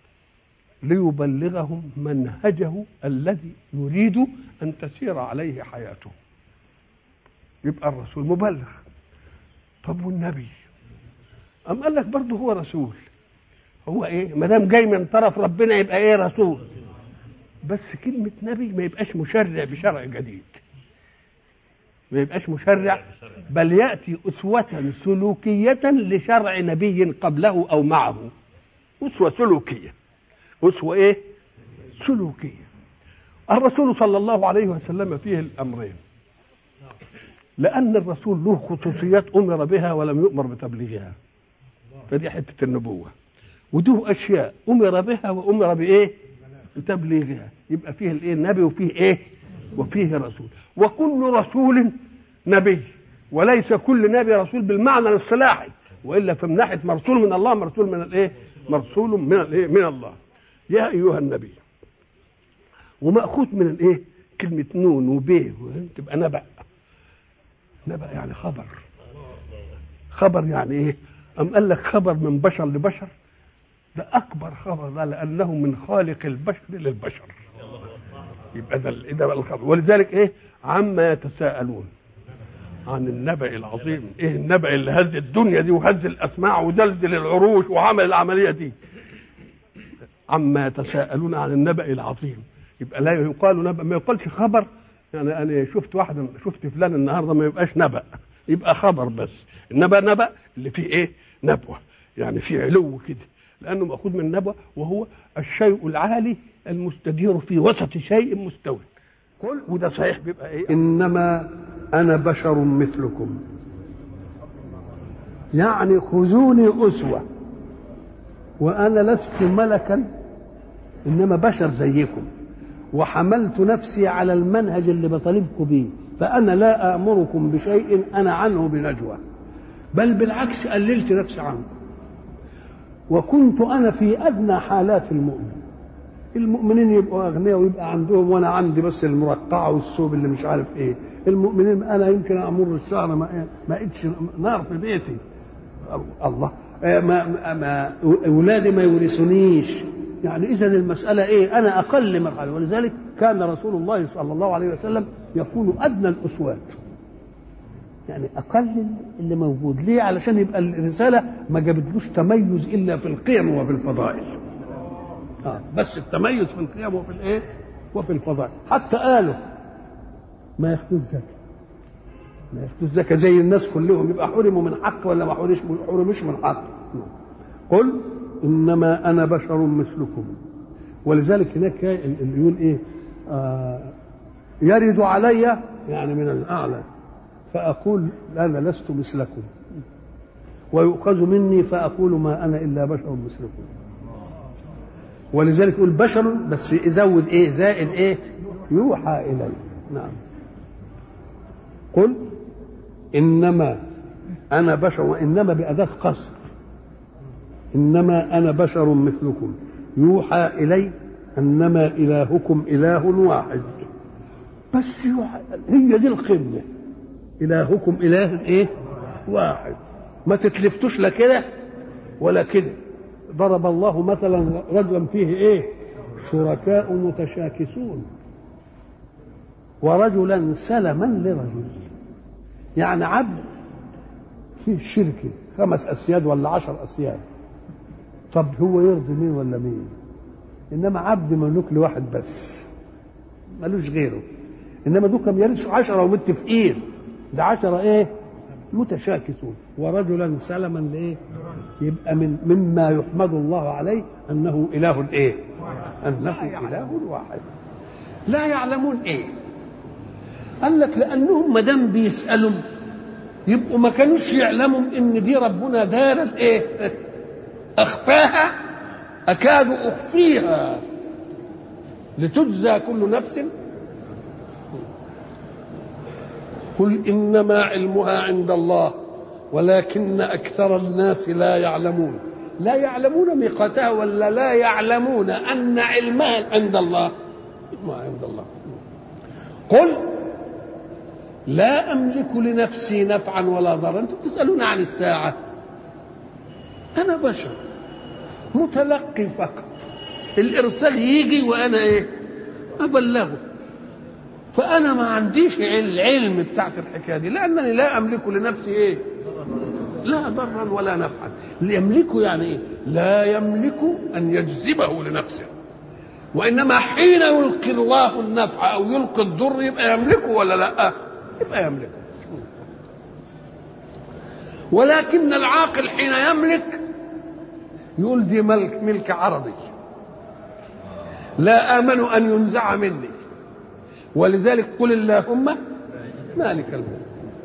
ليبلغهم منهجه الذي يريد أن تسير عليه حياته. يبقى الرسول مبلغ. طب والنبي؟ أم قال لك برضه هو رسول. هو إيه؟ ما دام جاي من طرف ربنا يبقى إيه؟ رسول. بس كلمة نبي ما يبقاش مشرع بشرع جديد، ما يبقاش مشرع، بل يأتي أسوة سلوكية لشرع نبي قبله أو معه. أسوة سلوكية، أسوة إيه؟ سلوكية. الرسول صلى الله عليه وسلم فيه الأمرين، لأن الرسول له خصوصيات أمر بها ولم يؤمر بتبليغها، فدي حتة النبوة. وده أشياء أمر بها وأمر بإيه؟ بتبليغها. يبقى فيه الإيه؟ النبي وفيه إيه؟ وفيه رسول. وكل رسول نبي، وليس كل نبي رسول بالمعنى الاصطلاحي، وإلا فمن ناحية مرسول من الله، مرسول من الإيه؟ مرسول من الإيه؟ من الله. يا أيها النبي، ومأخوذ من الإيه؟ كلمة نون وبيه، تبقى نبأ. نبأ يعني خبر. خبر يعني إيه؟ أم قال لك خبر من بشر لبشر، ده أكبر خبر ده، لأنه من خالق البشر للبشر. يبقى ده ده الخبر. ولذلك إيه؟ عما يتساءلون عن النبأ العظيم. إيه النبأ اللي هز الدنيا دي وهز الأسماع ودلدل العروش وعمل العملية دي؟ عما يتساءلون عن النبأ العظيم. يبقى لا يقال نبأ، ما يقالش خبر. يعني أنا شفت واحد، شفت فلان النهارده، ما يبقاش نبأ، يبقى خبر بس. النبأ نبأ اللي فيه إيه؟ نبوة، يعني فيه علو كده، لأنه مأخوذ من النبوة، وهو الشيء العالي المستدير في وسط شيء مستوي. قل، وده صحيح بيبقى إيه؟ إنما أنا بشر مثلكم، يعني خذوني أسوة، وأنا لست ملكا إنما بشر زيكم. وحملت نفسي على المنهج اللي بطالبكم بيه، فأنا لا آمركم بشيء أنا عنه بنجوى، بل بالعكس قللت نفسي عنكم، وكنت أنا في أدنى حالات المؤمن. المؤمنين يبقوا أغنياء ويبقى عندهم وأنا عندي بس المرقعة والثوب اللي مش عارف إيه. المؤمنين أنا يمكن أمر الشهر ما ما إيدش نار في بيتي، الله ما ما أولادي ما يورثونيش. يعني إذا المسألة إيه؟ أنا أقل مرحلة. ولذلك كان رسول الله صلى الله عليه وسلم يكون أدنى الأسوات، يعني أقل اللي موجود. ليه؟ علشان يبقى الرسالة ما جابتلوش تميز إلا في القيم وفي الفضائل. آه بس التميز في القيم وفي الإيه؟ وفي الفضائل. حتى قالوا ما ياخدوش زكاة، ما ياخدوش زكاة زي الناس كلهم، يبقى حرموا من حق ولا ما حرموش من حق. قل إنما أنا بشر مثلكم. ولذلك هناك اللي يقول إيه؟ آه يرد علي يعني من الأعلى فأقول أنا لست مثلكم، ويؤخذ مني فأقول ما أنا إلا بشر مثلكم. ولذلك يقول بشر بس يزود إيه؟ زائد إيه؟ يوحى إلي. نعم. قل إنما أنا بشر، وإنما بأداة قصر، إنما أنا بشر مثلكم يوحى إلي أنما إلهكم إله واحد. بس هي دي القمة، إلهكم إله إيه؟ واحد. ما تتلفتوش لا كده ولا كده. ضرب الله مثلا رجلا فيه إيه؟ شركاء متشاكسون، ورجلا سلما لرجل، يعني عبد فيه شركة خمس أسياد ولا عشر أسياد، طب هو يرضي مين ولا مين؟ إنما عبد مملوك لواحد بس ملوش غيره. إنما دول كم يرثوا عشرة ومتفقين، ده عشرة إيه؟ متشاكسون. ورجلا سلما لإيه؟ يبقى من مما يحمد الله عليه أنه إله إيه؟ أنه إله واحد. لا يعلمون إيه؟ قال لك لأنهم ما دام بيسألوا يبقوا ما كانوش يعلموا إن دي ربنا دار الإيه؟ أخفاها أكاد أخفيها لتجزى كل نفس. قل إنما علمها عند الله ولكن أكثر الناس لا يعلمون. لا يعلمون ميقاتها ولا لا يعلمون أن علمها عند الله؟ ما عند الله. قل لا أملك لنفسي نفعا ولا ضرا. أنتم تسألون عن الساعة، أنا بشر متلقي فقط، الإرسال يجي وأنا إيه؟ أبلغه. فأنا ما عنديش العلم بتاعت الحكاية دي، لأنني لا أملك لنفسي إيه؟ لا ضرا ولا نفعا. اللي يملكه يعني إيه؟ لا يملك أن يجذبه لنفسه، وإنما حين يلقي الله النفع أو يلقي الضر يبقى يملكه ولا لا؟ يبقى يملكه. ولكن العاقل حين يملك يقول دي ملك ملك عرضي لا آمن أن ينزع مني. ولذلك قل اللهم مالك الملك.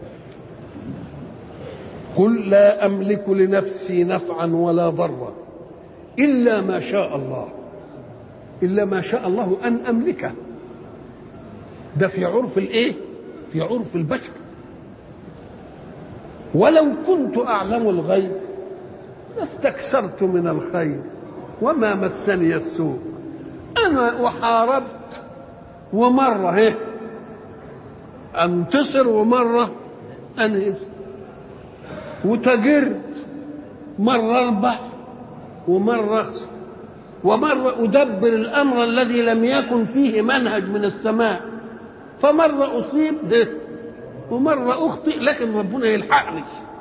قل لا أملك لنفسي نفعا ولا ضرا إلا ما شاء الله. إلا ما شاء الله أن أملكه، ده في عرف الإيه؟ في عرف البشر. ولو كنت أعلم الغيب لاستكثرت من الخير وما مسني السوء. أنا وحاربت ومرة هيك أنتصر ومرة أنهزم، وتجرت مرة أربح ومرة أخسر، ومرة أدبر الأمر الذي لم يكن فيه منهج من السماء، فمرة أصيب ده ومرة أخطئ، لكن ربنا يلحقني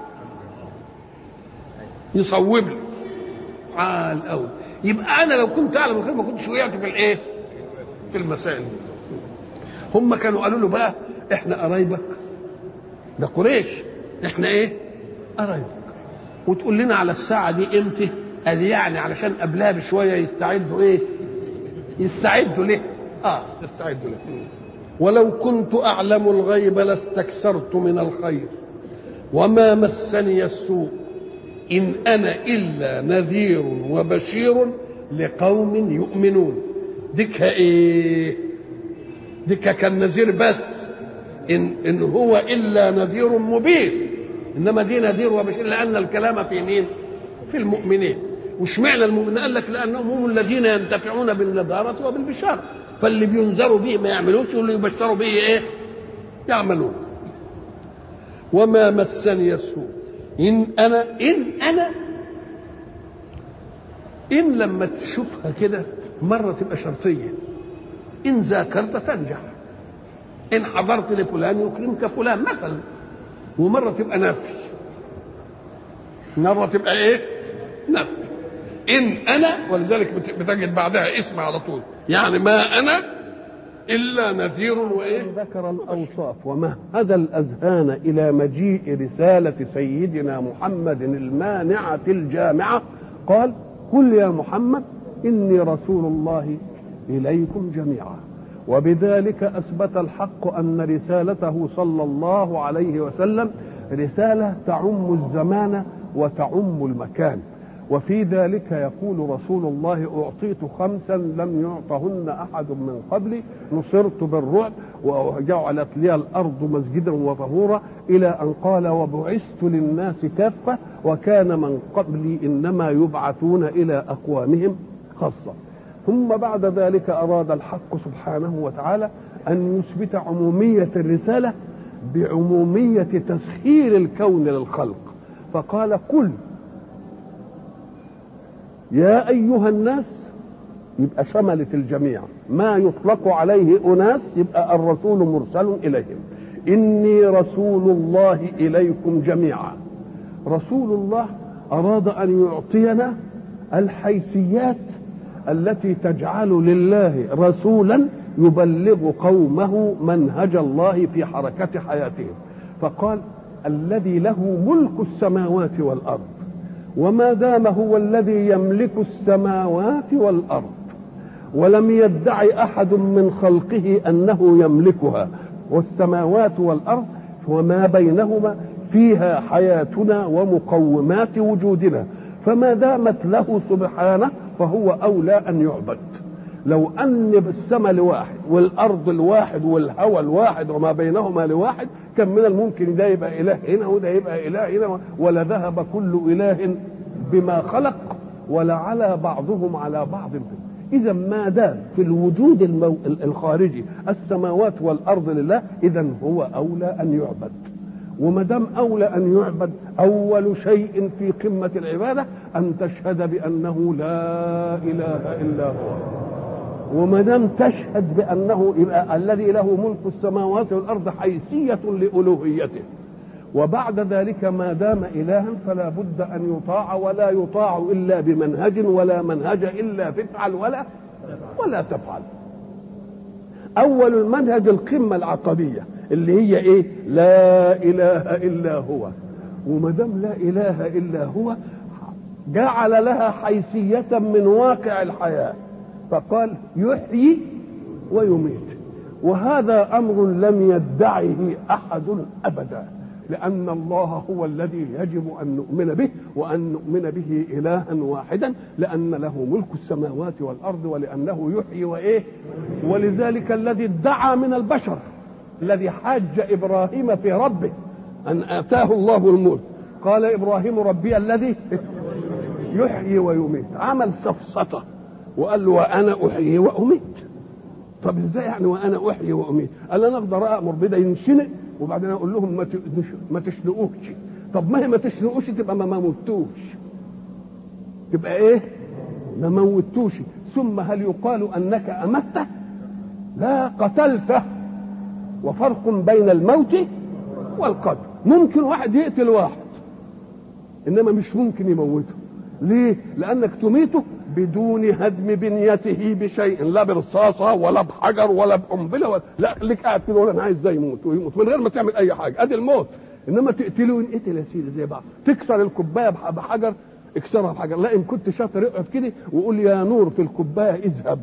يصوب لي عال أوي. يبقى أنا لو كنت أعلم الخير ما كنتش وقعت في الإيه؟ في المسائل دي. هم كانوا قالوا له بقى إحنا قرايبك، ده قريش، إحنا إيه؟ قرايبك، وتقول لنا على الساعة دي إمتى؟ قال يعني علشان قبلها بشوية يستعدوا إيه؟ يستعدوا ليه؟ آه يستعدوا ليه. ولو كنت أعلم الغيب لاستكثرت من الخير وما مسني السوء إن أنا إلا نذير وبشير لقوم يؤمنون. ديكها إيه؟ دي كان نذير بس، إن, إن هو إلا نذير مبين، إنما دي نذير وبشير، لأن الكلام في مين؟ في المؤمنين. وش معنى المؤمنين؟ قال لك لأنهم هم الذين ينتفعون بالنذارة وبالبشارة، فاللي بينذروا به ما يعملوش، واللي يبشروا به إيه؟ يعملون. وما مسني السوء إن أنا إن أنا إن لما تشوفها كده مرة تبقى شرطية، إن ذاكرت تنجح، إن حضرت لفلان يكرمك فلان مثلا، ومرة تبقى نفي، مرة تبقى إيه؟ نفي. إن أنا، ولذلك بتجد بعدها اسم على طول، يعني ما أنا إلا نذير وإيه؟ ذكر الأوصاف ومهد الأذهان إلى مجيء رسالة سيدنا محمد المانعة الجامعة، قال: قل يا محمد إني رسول الله إليكم جميعا. وبذلك أثبت الحق أن رسالته صلى الله عليه وسلم رسالة تعم الزمان وتعم المكان. وفي ذلك يقول رسول الله: أعطيت خمسا لم يعطهن أحد من قبلي، نصرت بالرعب وجعلت لي الأرض مسجدا وطهورا، إلى أن قال: وبعثت للناس كافة وكان من قبلي إنما يبعثون إلى أقوامهم خاصة. ثم بعد ذلك أراد الحق سبحانه وتعالى أن يثبت عمومية الرسالة بعمومية تسخير الكون للخلق، فقال: قل يا أيها الناس، يبقى شملت الجميع، ما يطلق عليه أناس يبقى الرسول مرسل إليهم. إني رسول الله إليكم جميعا. رسول الله أراد أن يعطينا الحيثيات التي تجعل لله رسولا يبلغ قومه منهج الله في حركة حياتهم، فقال: الذي له ملك السماوات والأرض. وما دام هو الذي يملك السماوات والأرض ولم يدعي أحد من خلقه أنه يملكها، والسماوات والأرض وما بينهما فيها حياتنا ومقومات وجودنا، فما دامت له سبحانه فهو أولى أن يعبد. لو أن السماء لواحد والأرض الواحد والهوى الواحد وما بينهما لواحد، كان من الممكن ده يبقى إله هنا وده يبقى إله هنا، ولذهب كل إله بما خلق ولعلى بعضهم على بعض. إذا ما دام في الوجود المو... الخارجي السماوات والأرض لله، إذا هو أولى أن يعبد. وما دام أولى أن يعبد، أول شيء في قمة العبادة أن تشهد بأنه لا إله إلا هو. وما دام تشهد بأنه يبقى الذي له ملك السماوات والأرض حيثية لألوهيته. وبعد ذلك ما دام إلها فلا بد أن يطاع، ولا يطاع إلا بمنهج، ولا منهج إلا فافعل ولا ولا تفعل. أول المنهج القمة العقبية اللي هي إيه؟ لا إله إلا هو. وما دام لا إله إلا هو جعل لها حيثية من واقع الحياة، فقال: يحيي ويميت. وهذا أمر لم يدعه أحد أبدا، لأن الله هو الذي يجب أن نؤمن به، وأن نؤمن به إلها واحدا، لأن له ملك السماوات والأرض، ولأنه يحيي وإيه. ولذلك الذي ادعى من البشر، الذي حاج إبراهيم في ربه أن آتاه الله الملك، قال إبراهيم: ربي الذي يحيي ويميت. عمل سفسطة وقال له: وأنا أحيي وأميت. طب ازاي يعني وانا احيي واميت؟ قال: انا اقدر امر بده ينشنق وبعدين اقول لهم ما ما تشنقوش. طب ما هي ما تشنقوش تبقى ما موتوش، تبقى ايه؟ ما موتوش. ثم هل يقال انك امته؟ لا، قتلته. وفرق بين الموت والقتل. ممكن واحد يقتل واحد انما مش ممكن يموته. ليه؟ لانك تميته بدون هدم بنيته بشيء، لا برصاصه ولا بحجر ولا بقنبله ولا لا، خليك قاعد كده ولا انا عايز ازاي يموت ويموت من غير ما تعمل اي حاجه، ادي الموت. انما تقتله ينقتل يا سيدي زي بعض. تكسر الكوبايه بحجر، اكسرها بحجر. لا، ان كنت شاطر اقعد كده وقول: يا نور في الكوبايه اذهب.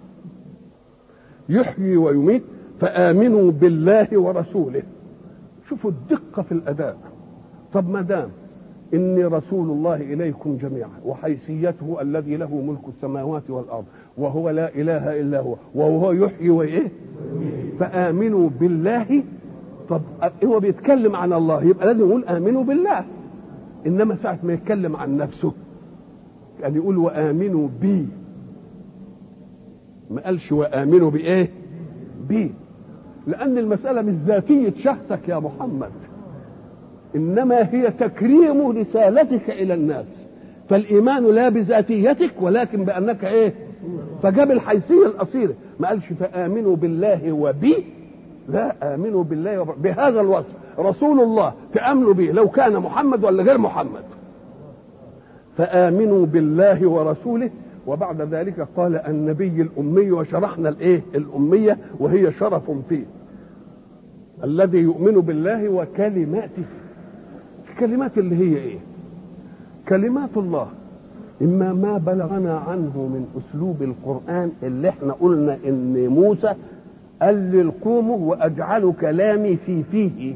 يحيي ويميت، فآمنوا بالله ورسوله. شوفوا الدقه في الاداء. طب ما دام إني رسول الله إليكم جميعا، وحيثيته الذي له ملك السماوات والأرض، وهو لا إله إلا هو، وهو يحيي وإيه، فآمنوا بالله. طب هو بيتكلم عن الله يبقى لازم يقول آمنوا بالله، إنما ساعة ما يتكلم عن نفسه يعني يقول وآمنوا بي، ما قالش وآمنوا بإيه؟ بي، لأن المسألة مش ذاتية شخصك يا محمد، إنما هي تكريم رسالتك إلى الناس. فالإيمان لا بذاتيتك ولكن بأنك إيه؟ فجاب الحيثية الأصيلة، ما قالش فآمنوا بالله وبي، لا، آمنوا بالله وب... بهذا الوصف رسول الله تأمنوا به لو كان محمد ولا غير محمد. فآمنوا بالله ورسوله. وبعد ذلك قال النبي الأمي، وشرحنا الإيه؟ الأمية، وهي شرف فيه، الذي يؤمن بالله وكلماته. الكلمات اللي هي إيه؟ كلمات الله، إما ما بلغنا عنه من أسلوب القرآن اللي احنا قلنا إن موسى قال للقوم وأجعل كلامي في فيه،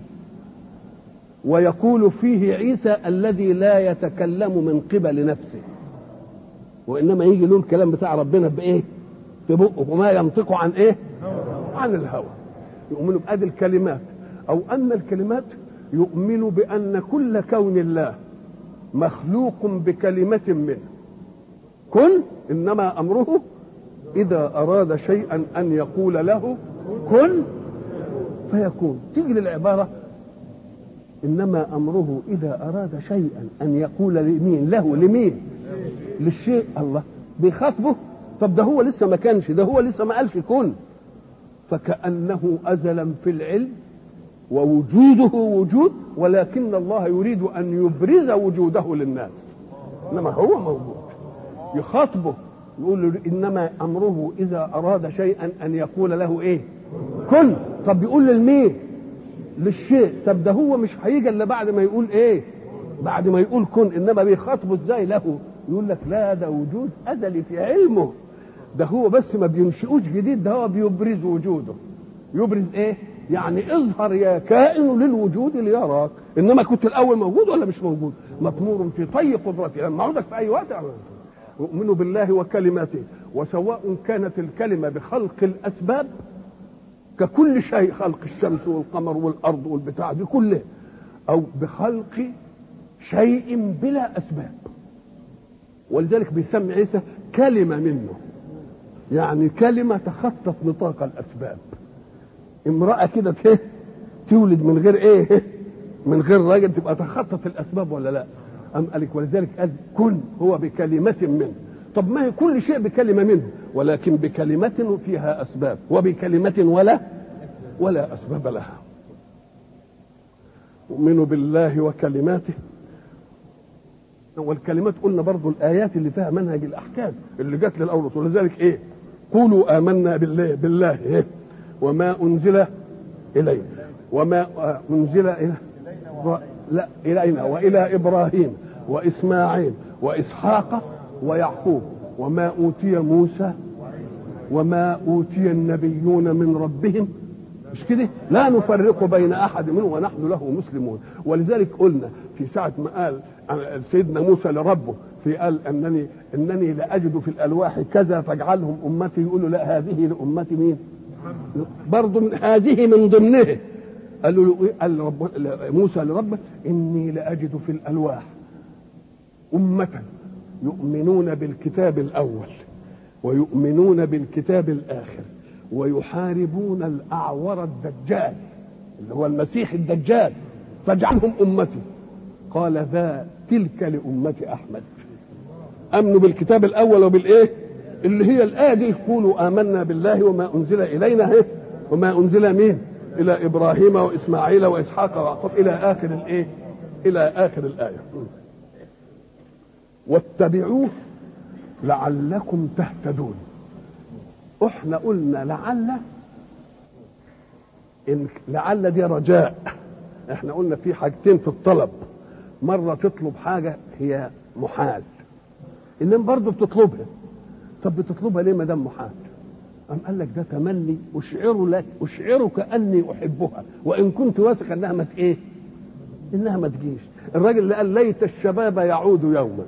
ويقول فيه عيسى الذي لا يتكلم من قبل نفسه، وإنما يجي له الكلام بتاع ربنا بإيه؟ ببقه، وما ينطق عن إيه؟ عن الهوى. يؤمنوا بأدي الكلمات، أو أن الكلمات يؤمن بأن كل كون الله مخلوق بكلمة منه. كن إنما أمره إذا أراد شيئا أن يقول له كن فيكون. تيجي للعبارة إنما أمره إذا أراد شيئا أن يقول لمين؟ له لمين؟ للشيء. الله بيخاطبه. طب ده هو لسه ما كانش، ده هو لسه ما قالش كن، فكأنه أزلا في العلم ووجوده وجود، ولكن الله يريد أن يبرز وجوده للناس، إنما هو موجود. يخاطبه يقول له إنما أمره إذا أراد شيئا أن يقول له إيه؟ كن. طب يقول للمين؟ للشيء. طب ده هو مش هيجي إلا بعد ما يقول إيه؟ بعد ما يقول كن. إنما بيخاطبه إزاي له؟ يقول لك لا، ده وجود أزلي في علمه، ده هو بس ما بينشئوش جديد، ده هو بيبرز وجوده. يبرز إيه؟ يعني اظهر يا كائن للوجود ليراك، إنما كنت الأول موجود ولا مش موجود؟ مطمور في طي قدرتي، لما أعودك في أي وقت. يؤمنوا بالله وكلماته، وسواء كانت الكلمة بخلق الأسباب ككل شيء، خلق الشمس والقمر والأرض والبتاع دي كله، أو بخلق شيء بلا أسباب. ولذلك بيسمي عيسى كلمة منه، يعني كلمة تخطت نطاق الأسباب. امرأة كده تولد من غير ايه؟ من غير راجل، تبقى تخطت الأسباب ولا لا؟ أم قالك ولذلك قال كن هو بكلمة منه. طب ما هي كل شيء بكلمة منه، ولكن بكلمة فيها أسباب، وبكلمة ولا ولا أسباب لها. يؤمنوا بالله وكلماته. والكلمات قلنا برضو الآيات اللي فيها منهج الأحكام اللي جت للأول، ولذلك إيه؟ قولوا آمنا بالله بالله إيه؟ وما أنزل إلينا وما أنزل إلى لا إلينا وإلى إبراهيم وإسماعيل وإسحاق ويعقوب وما أوتي موسى وما أوتي النبيون من ربهم، مش كده؟ لا نفرق بين أحد منهم ونحن له مسلمون. ولذلك قلنا في ساعة ما قال سيدنا موسى لربه في قال أنني إنني لأجد في الألواح كذا فاجعلهم أمتي، يقولوا لا هذه لأمتي مين؟ برضو من هذه من ضمنه. قال له قال رب موسى لربه إني لأجد في الألواح أمة يؤمنون بالكتاب الأول ويؤمنون بالكتاب الآخر ويحاربون الأعور الدجال اللي هو المسيح الدجال فاجعلهم أمتي. قال ذا تلك لأمتي أحمد. أمنوا بالكتاب الأول وبالإيه اللي هي الآية دي، يقولوا آمنا بالله وما أنزل إلينا إيه؟ وما أنزل مين؟ إلى إبراهيم وإسماعيل وإسحاق ويعقوب إلى آخر الإيه؟ إلى آخر الآية. واتبعوه لعلكم تهتدون. احنا قلنا لعل، إن لعل دي رجاء. احنا قلنا في حاجتين في الطلب، مرة تطلب حاجة هي محال انما برضه بتطلبها. طب بتطلبها ليه ما دام محال؟ قام قال لك ده تمني اشعر لك اشعرك اني احبها وان كنت واثق انها ما ايه؟ انها ما تجيش. الراجل اللي قال ليت الشباب يعود يوما،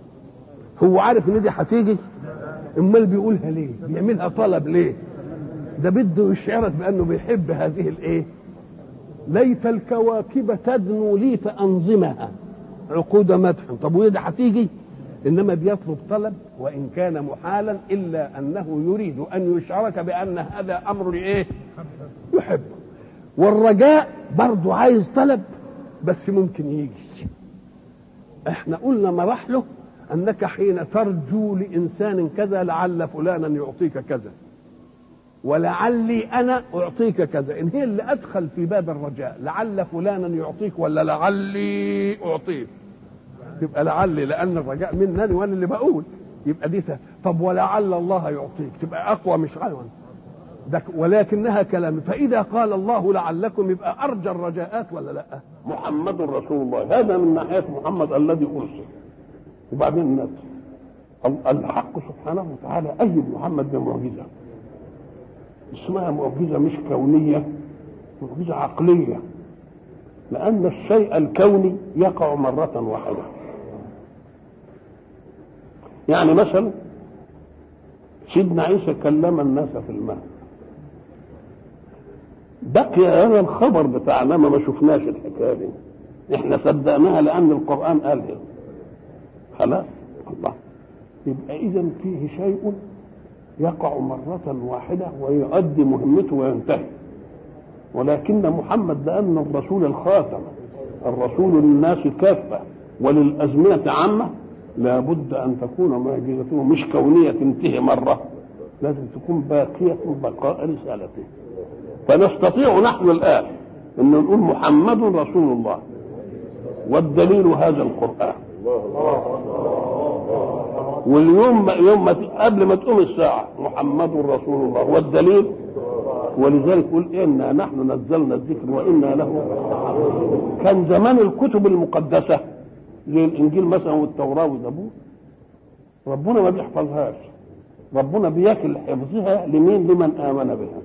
هو عارف ان دي هتيجي؟ امال بيقولها ليه؟ بيعملها طلب ليه؟ ده بده يشعرك بانه بيحب هذه الايه. ليت الكواكب تدنو لي فانظمها عقود مدح. طب وده هتيجي؟ انما بيطلب طلب وان كان محالا الا انه يريد ان يشعرك بان هذا امر ايه يحبه. والرجاء برضه عايز طلب بس ممكن يجي. احنا قلنا مراحله انك حين ترجو لانسان كذا لعل فلانا يعطيك كذا ولعلي انا اعطيك كذا، ان هي اللي ادخل في باب الرجاء لعل فلانا يعطيك ولا لعلي اعطيك، يبقى لعلي لان الرجاء منني وانا اللي بقول، يبقى دي سهل. طب ولعل الله يعطيك تبقى اقوى مش غير ده، ولكنها كلام. فاذا قال الله لعلكم يبقى ارجى الرجاءات ولا لا؟ محمد رسول الله، هذا من ناحيه محمد الذي ارسل. وبعدين الناس الحق سبحانه وتعالى ايد محمد بمعجزه اسمها معجزه مش كونيه، معجزه عقليه، لان الشيء الكوني يقع مره واحده. يعني مثلا سيدنا عيسى كلم الناس في الماء، بقي هذا الخبر بتاعنا ما شفناش الحكايه دي، احنا صدقناها لان القران قالها خلاص. الله، يبقى اذا فيه شيء يقع مرة واحدة ويؤدي مهمته وينتهي. ولكن محمد لأن الرسول الخاتم، الرسول للناس كافة وللأزمنة عامة، لابد أن تكون معجزته مش كونية تنتهي مرة، لازم تكون باقية بقاء رسالته. فنستطيع نحن الآن أن نقول محمد رسول الله، والدليل هذا القرآن. واليوم يوم قبل ما تقوم الساعة محمد رسول الله والدليل. ولذلك يقول إنا نحن نزلنا الذكر وإنا له. كان زمان الكتب المقدسة زي الإنجيل مثلا والتوراة والزبور ربنا ما بيحفظهاش، ربنا بيكل حفظها لمين؟ لمن آمن بها.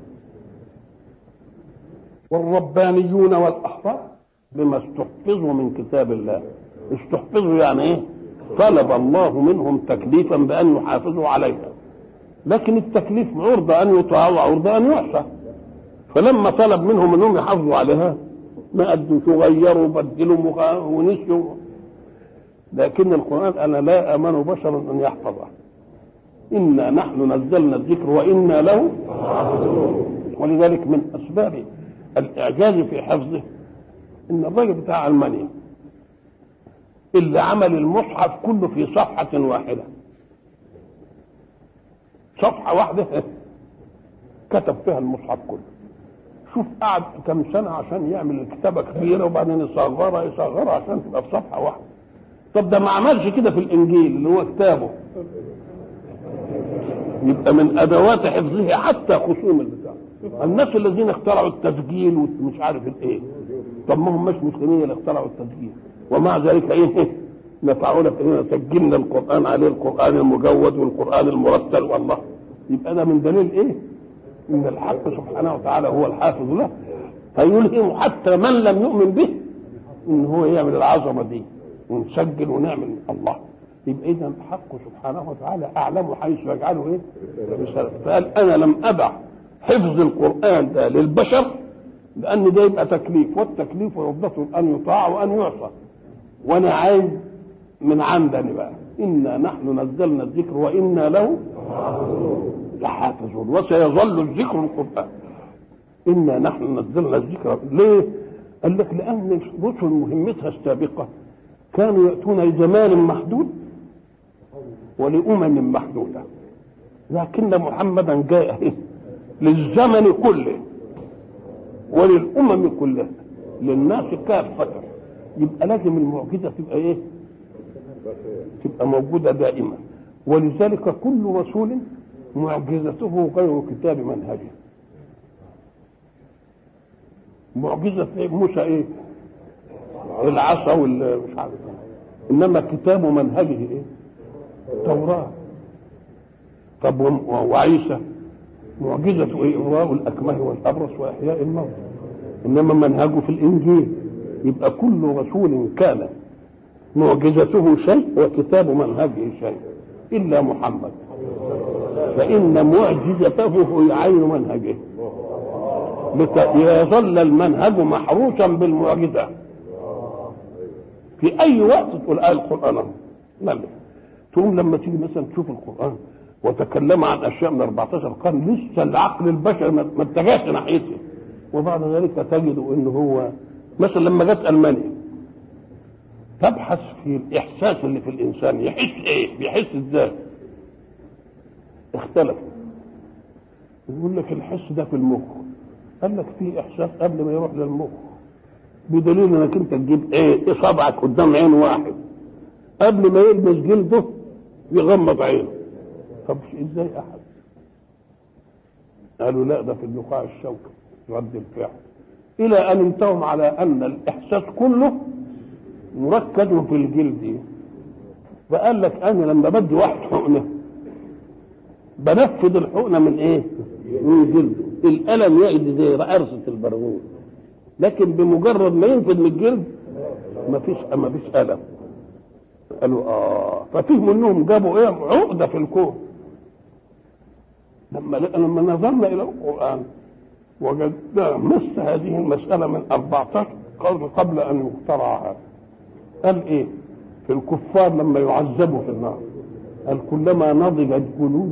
والربانيون والأحبار بما استحفظوا من كتاب الله. استحفظوا يعني إيه؟ طلب الله منهم تكليفا بأن يحافظوا عليها، لكن التكليف عرضة أن يطاع وعرضة أن يعصى. فلما طلب منهم أنهم يحافظوا عليها ما أدوا، غيروا بدلوا ونسيوا. لكن القرآن أنا لا أمن بشر أن يحفظه، إنا نحن نزلنا الذكر وإنا له. ولذلك من أسباب الإعجاز في حفظه إن الراجل بتاع ألمانيا اللي عمل المصحف كله في صفحة واحدة، صفحة واحدة كتب فيها المصحف كله. شوف قعد كم سنة عشان يعمل الكتابة كبيرة وبعدين يصغرها يصغرها عشان تبقى في صفحة واحدة. طب ده ما عملش كده في الإنجيل اللي هو كتابه، يبقى من أدوات حفظه حتى خصوم البتاع. الناس الذين اخترعوا التسجيل ومش عارف الايه، طب ما هم مش مسلمين اللي اخترعوا التسجيل، ومع ذلك ايه نفعوا لك اننا سجلنا القرآن عليه، القرآن المجود والقرآن المرتل. والله يبقى ده من دليل ايه؟ ان الحق سبحانه وتعالى هو الحافظ له، فيلهم حتى من لم يؤمن به ان هو يعمل العظمه دي ونسجل ونعمل. الله، يبقى اذا الحق سبحانه وتعالى اعلم حيث يجعله ايه رسالة. فقال انا لم ابع حفظ القرآن ده للبشر لان ده يبقى تكليف، والتكليف عرضته ان يطاع وان يعصى، وانا عايز من عندني بقى انا نحن نزلنا الذكر وانا له لحافظون وسيظل الذكر القرآن. انا نحن نزلنا الذكر. ليه؟ قال لك لان الرسل مهمتها السابقه كانوا ياتون لزمان محدود ولامم محدوده، لكن محمدا جاء للزمن كله وللامم كلها للناس كافه. يبقى لازم المعجزه تبقى ايه؟ تبقى موجوده دائما. ولذلك كل رسول معجزته غير كتاب منهجه. معجزه موسى ايه؟ العصا والمش عارف، انما كتاب منهجه ايه؟ التوراه. طب وعيسى معجزته ايه؟ إبراء الأكمه والأبرص وإحياء الموت، إنما منهجه في الإنجيل. يبقى كل رسول كان معجزته شيء وكتاب منهجه شيء إلا محمد. فإن معجزته هي عين منهجه، ليظل المنهج محروسا بالمعجزة. في أي وقت تقول آية القرآن مالك. تقوم لما تيجي مثلا تشوف القرآن وتكلم عن أشياء من أربعتاشر قرن لسه العقل البشري ما اتجهش ناحيته، وبعد ذلك تجد إنه هو مثلا لما جت ألمانيا تبحث في الإحساس اللي في الإنسان، يحس إيه؟ بيحس إزاي؟ اختلف. يقول لك الحس ده في المخ، قال لك في إحساس قبل ما يروح للمخ، بدليل إنك أنت تجيب إيه؟ إصابعك قدام عين واحد قبل ما يلمس جلده يغمض عينه. طب إزاي أحد؟ قالوا لا ده في النخاع الشوكي رد الفعل، إلى أن انتهوا على أن الإحساس كله مركز في الجلد. فقال لك أنا لما بدي واحد حقنة بنفذ الحقنة من إيه؟ من جلده. الألم يأتي زي رأسة البرغوث، لكن بمجرد ما ينفذ من الجلد ما فيش ما فيش ألم. قالوا آه ففهموا إنهم جابوا إيه؟ عقدة في الكون. لما لما نظرنا إلى القرآن وجدنا مس هذه المسألة من أربعتاشر قرن قبل أن يخترع هذا. قال إيه؟ في الكفار لما يعذبوا في النار قال كلما نضجت جلود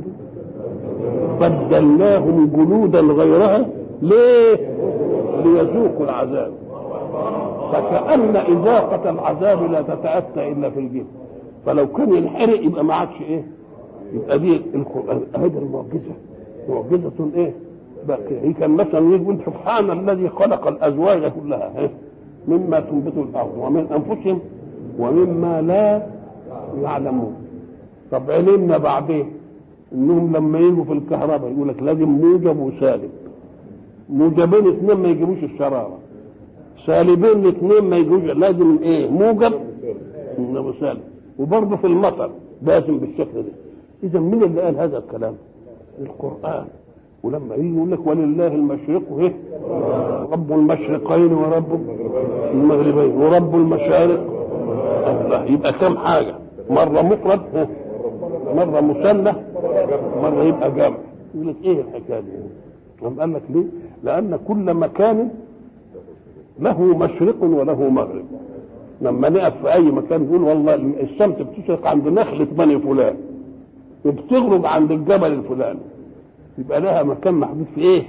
بدلناهم جلودا غيرها ليه؟ ليذوقوا العذاب. فكأن إذاقة العذاب لا تتأتى إلا في الجلد، فلو كان ينحرق يبقى ما عادش إيه؟ يبقى دي القرآن هذه المعجزة، معجزة إيه؟ باقية. كان مثلا يقول سبحان الذي خلق الأزواج كلها إيه؟ مما تنبت الأرض ومن أنفسهم ومما لا يعلمون. طب علمنا بعدين انهم لما يجوا في الكهرباء يقول لك لازم موجب وسالب، موجبين اثنين ما يجيبوش الشراره، سالبين اثنين ما يجيبوش، لازم ايه؟ موجب وسالب. وبرضه في المطر لازم بالشكل ده. اذا مين اللي قال هذا الكلام؟ القرآن. ولما يجي يقول لك ولله المشرق ايه؟ رب المشرقين ورب المغربين ورب المشارق. الله، يبقى كم حاجه؟ مره مفرد، مره مثنى، مره يبقى جمع. يقول لك ايه الحكايه دي؟ قام قال لك ليه؟ لان كل مكان له مشرق وله مغرب. لما نقف في اي مكان نقول والله الشمس بتشرق عند نخله بني فلان وبتغرب عند الجبل الفلاني، يبقى لها مكان محدود في ايه؟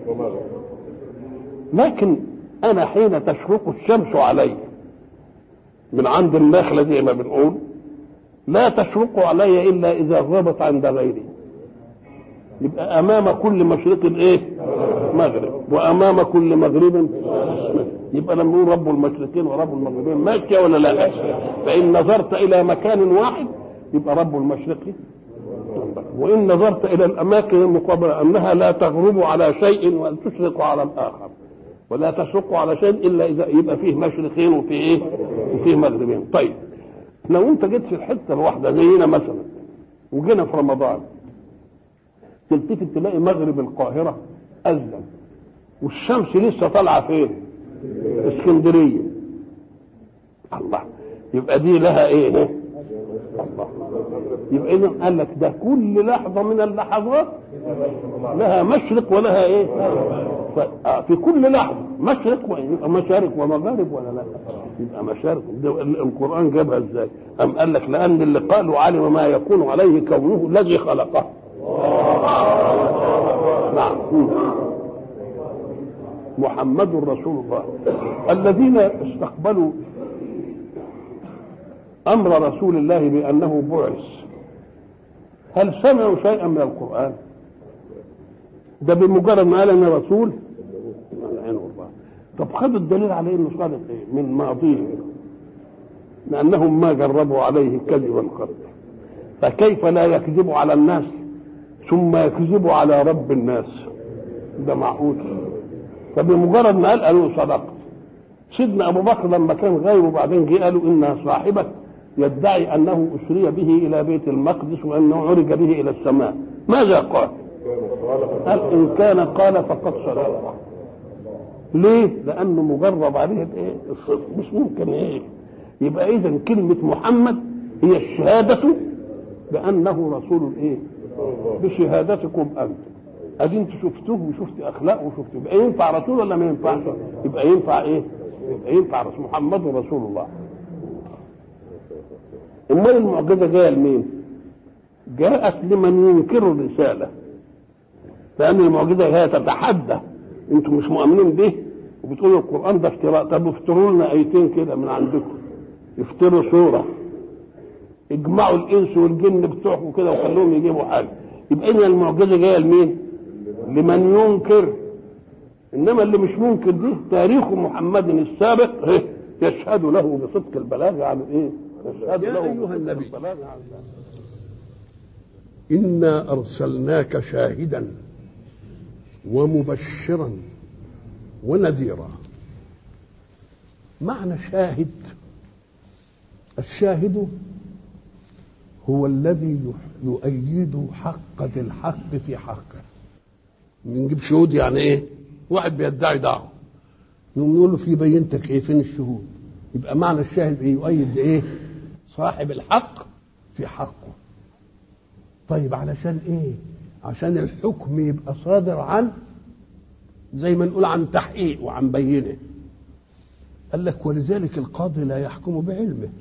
لكن انا حين تشرق الشمس علي من عند النخله زي ما بنقول لا تشرق علي الا اذا غابت عند غيري، يبقى امام كل مشرق ايه؟ مغرب، وامام كل مغرب. يبقى لما نقول رب المشرقين ورب المغربين ماشيه ولا لا؟ فان نظرت الى مكان واحد يبقى رب المشرق، وإن نظرت إلى الأماكن المقابلة أنها لا تغرب على شيء ولا تشرق على الآخر، ولا تشرق على شيء إلا إذا يبقى فيه مشرقين وفيه إيه؟ وفيه مغربين. طيب لو أنت جيت في الحتة الواحدة زينا مثلا وجينا في رمضان تلتفت تلاقي مغرب القاهرة أذن والشمس لسه طالعة فين؟ اسكندرية. الله، يبقى دي لها إيه؟ الله. يبقى إذن قال لك ده كل لحظة من اللحظات لها مشرق ولها إيه؟ في كل لحظة مشرق، يبقى مشارق ومغارب ولا لا؟ يبقى مشارق. القرآن جابها إزاي؟ أم قال لك لأن اللي قالوا علم ما يكون عليه كونه الذي خلقه. نعم، محمد رسول الله. الذين استقبلوا أمر رسول الله بأنه بعث هل سمعوا شيئا من القرآن؟ ده بمجرد ما قال أنا رسول. طب خذوا الدليل على أنه صادق إيه؟ من ماضيه، لأنهم ما جربوا عليه كذبا قط، فكيف لا يكذب على الناس ثم يكذب على رب الناس؟ ده معقول؟ فبمجرد ما قال قالوا صدقت. سيدنا أبو بكر لما كان غايب وبعدين جه قالوا إن صاحبك يدعي أنه أسري به إلى بيت المقدس وأنه عرج به إلى السماء، ماذا قال؟ قال إن كان قال فقد صدق. ليه؟ لأنه مجرب عليه الإيه؟ الصدق، مش ممكن إيه. يبقى إذن كلمة محمد هي الشهادة بأنه رسول الإيه؟ بشهادتكم انتم. ادي انتوا شفتوه وشفت اخلاقه وشفت، يبقى ينفع رسول ولا ما ينفعش؟ يبقى ينفع ايه؟ يبقى ينفع رسول محمد رسول الله. امال المعجزه جايه لمين؟ جاءت لمن ينكر الرساله، لان المعجزه هي تتحدى. انتم مش مؤمنين به وبتقولوا القران ده افتراء، طب افتروا لنا ايتين كده من عندكم، افتروا سوره، اجمعوا الانس والجن بتوعكم كده وخلوهم يجيبوا حاجه. يبقى ان المعجزه جايه لمين؟ لمن ينكر. انما اللي مش منكر دي تاريخ محمد السابق يشهد له بصدق البلاغ عن ايه؟ يشهد يا له أيها النبي البلاغ عن إنا أرسلناك شاهدا ومبشرا ونذيرا. معنى شاهد، الشاهد هو الذي يؤيد حق ذي الحق في حقه. نجيب شهود يعني ايه؟ واحد بيدعي دعوه يقوم يقول له في بينتك ايه؟ فين الشهود؟ يبقى معنى الشاهد ايه؟ يؤيد ايه؟ صاحب الحق في حقه. طيب علشان ايه؟ عشان الحكم يبقى صادر عن، زي ما نقول عن تحقيق وعن بينه. قال لك ولذلك القاضي لا يحكم بعلمه،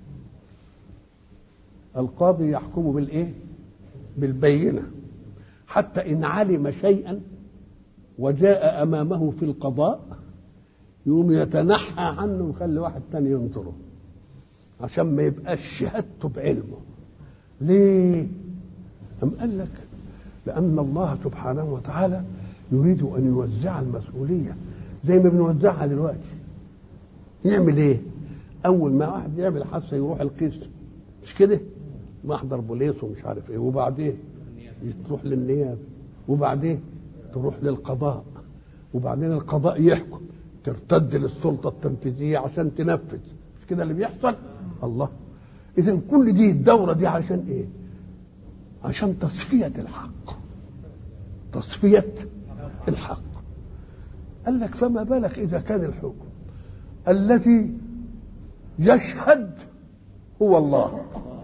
القاضي يحكم بالايه؟ بالبينه. حتى ان علم شيئا وجاء امامه في القضاء يقوم يتنحى عنه ويخلي واحد تاني ينظره عشان ما يبقاش شهادته بعلمه. ليه؟ أم قال لك لأن الله سبحانه وتعالى يريد أن يوزع المسؤولية زي ما بنوزعها دلوقتي. يعمل ايه؟ اول ما واحد يعمل حادثه يروح القيس، مش كده؟ محضر بوليس ومش عارف ايه، وبعدين تروح للنيابه، وبعدين تروح للقضاء، وبعدين القضاء يحكم، ترتد للسلطه التنفيذيه عشان تنفذ. مش كده اللي بيحصل؟ الله. اذا كل دي الدوره دي عشان ايه؟ عشان تصفيه الحق، تصفيه الحق. قال لك فما بالك اذا كان الحكم الذي يشهد هو الله،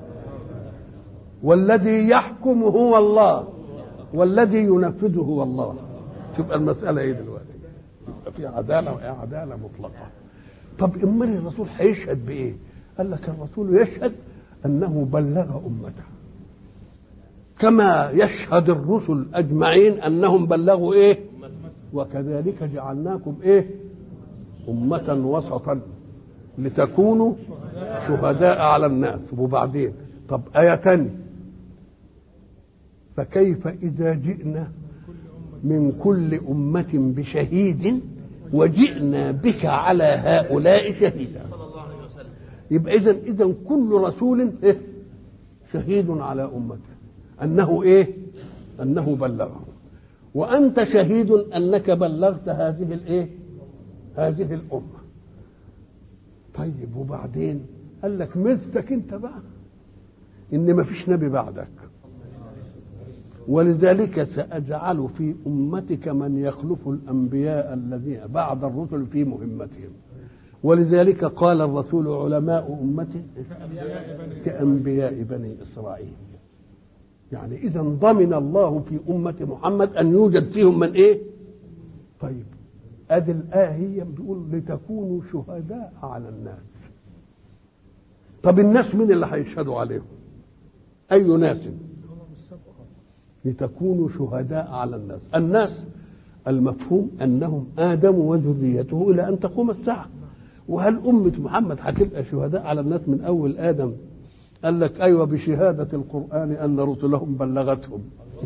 والذي يحكم هو الله، والذي ينفذه هو الله. تبقى المسألة ايه دلوقتي؟ تبقى في عدالة وإيه؟ عدالة مطلقة. طب امال الرسول هيشهد بايه؟ قال لك الرسول يشهد انه بلغ امته كما يشهد الرسل اجمعين انهم بلغوا ايه؟ وكذلك جعلناكم ايه؟ أمة وسطا لتكونوا شهداء على الناس. وبعدين طب آية تانية، فكيف إذا جئنا من كل أمة بشهيد وجئنا بك على هؤلاء شهيدا. يبقى إذن إذن كل رسول إيه؟ شهيد على أمته أنه إيه؟ أنه بلغه، وأنت شهيد أنك بلغت هذه الإيه؟ هذه الأمة. طيب وبعدين قال لك ميزتك انت بقى ان ما فيش نبي بعدك، ولذلك سأجعل في أمتك من يخلف الأنبياء الذين بعد الرسل في مهمتهم. ولذلك قال الرسول علماء أمتي كأنبياء بني إسرائيل. يعني إذا ضمن الله في أمة محمد أن يوجد فيهم من إيه؟ طيب ادي الآية هي بيقول لتكونوا شهداء على الناس. طب الناس مين اللي هيشهدوا عليهم؟ أي ناس؟ لتكونوا شهداء على الناس. الناس المفهوم أنهم آدم وذريته إلى أن تقوم الساعة. وهل أمة محمد هتبقى شهداء على الناس من أول آدم؟ قال لك أيوة بشهادة القرآن أن رسلهم بلغتهم.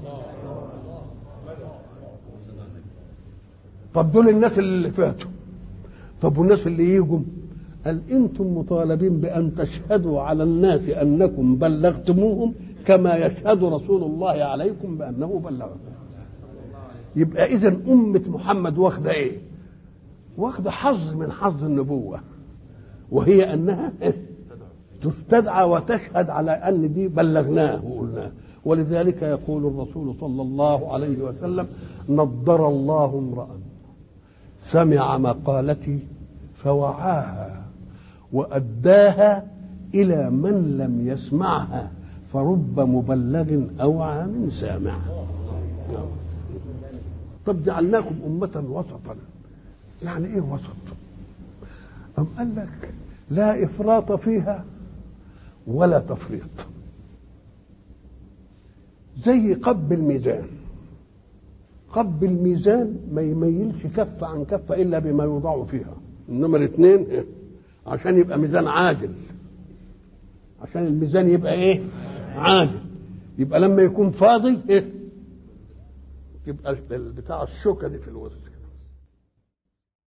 طب دول الناس اللي فاتوا، طب والناس اللي يجوا؟ قال انتم مطالبين بان تشهدوا على الناس انكم بلغتموهم كما يشهد رسول الله عليكم بانه بلغكم. يبقى اذا امه محمد واخده ايه؟ واخده حظ من حظ النبوه، وهي انها تستدعى وتشهد على ان دي بلغناه وقلناه. ولذلك يقول الرسول صلى الله عليه وسلم نضر الله امرأ سمع مقالتي فوعاها وأداها إلى من لم يسمعها فرب مبلغ أوعى من سامع. طب جعلناكم أمة وسطا، يعني إيه وسط؟ أم قال لك لا إفراط فيها ولا تفريط، زي قب الميزان. قب الميزان ما يميلش كفة عن كفة إلا بما يوضع فيها، إنما الاثنين إيه؟ عشان يبقى ميزان عادل، عشان الميزان يبقى إيه؟ عادل. يبقى لما يكون فاضي إيه؟ يبقى بتاع الشوكة دي في الوسط،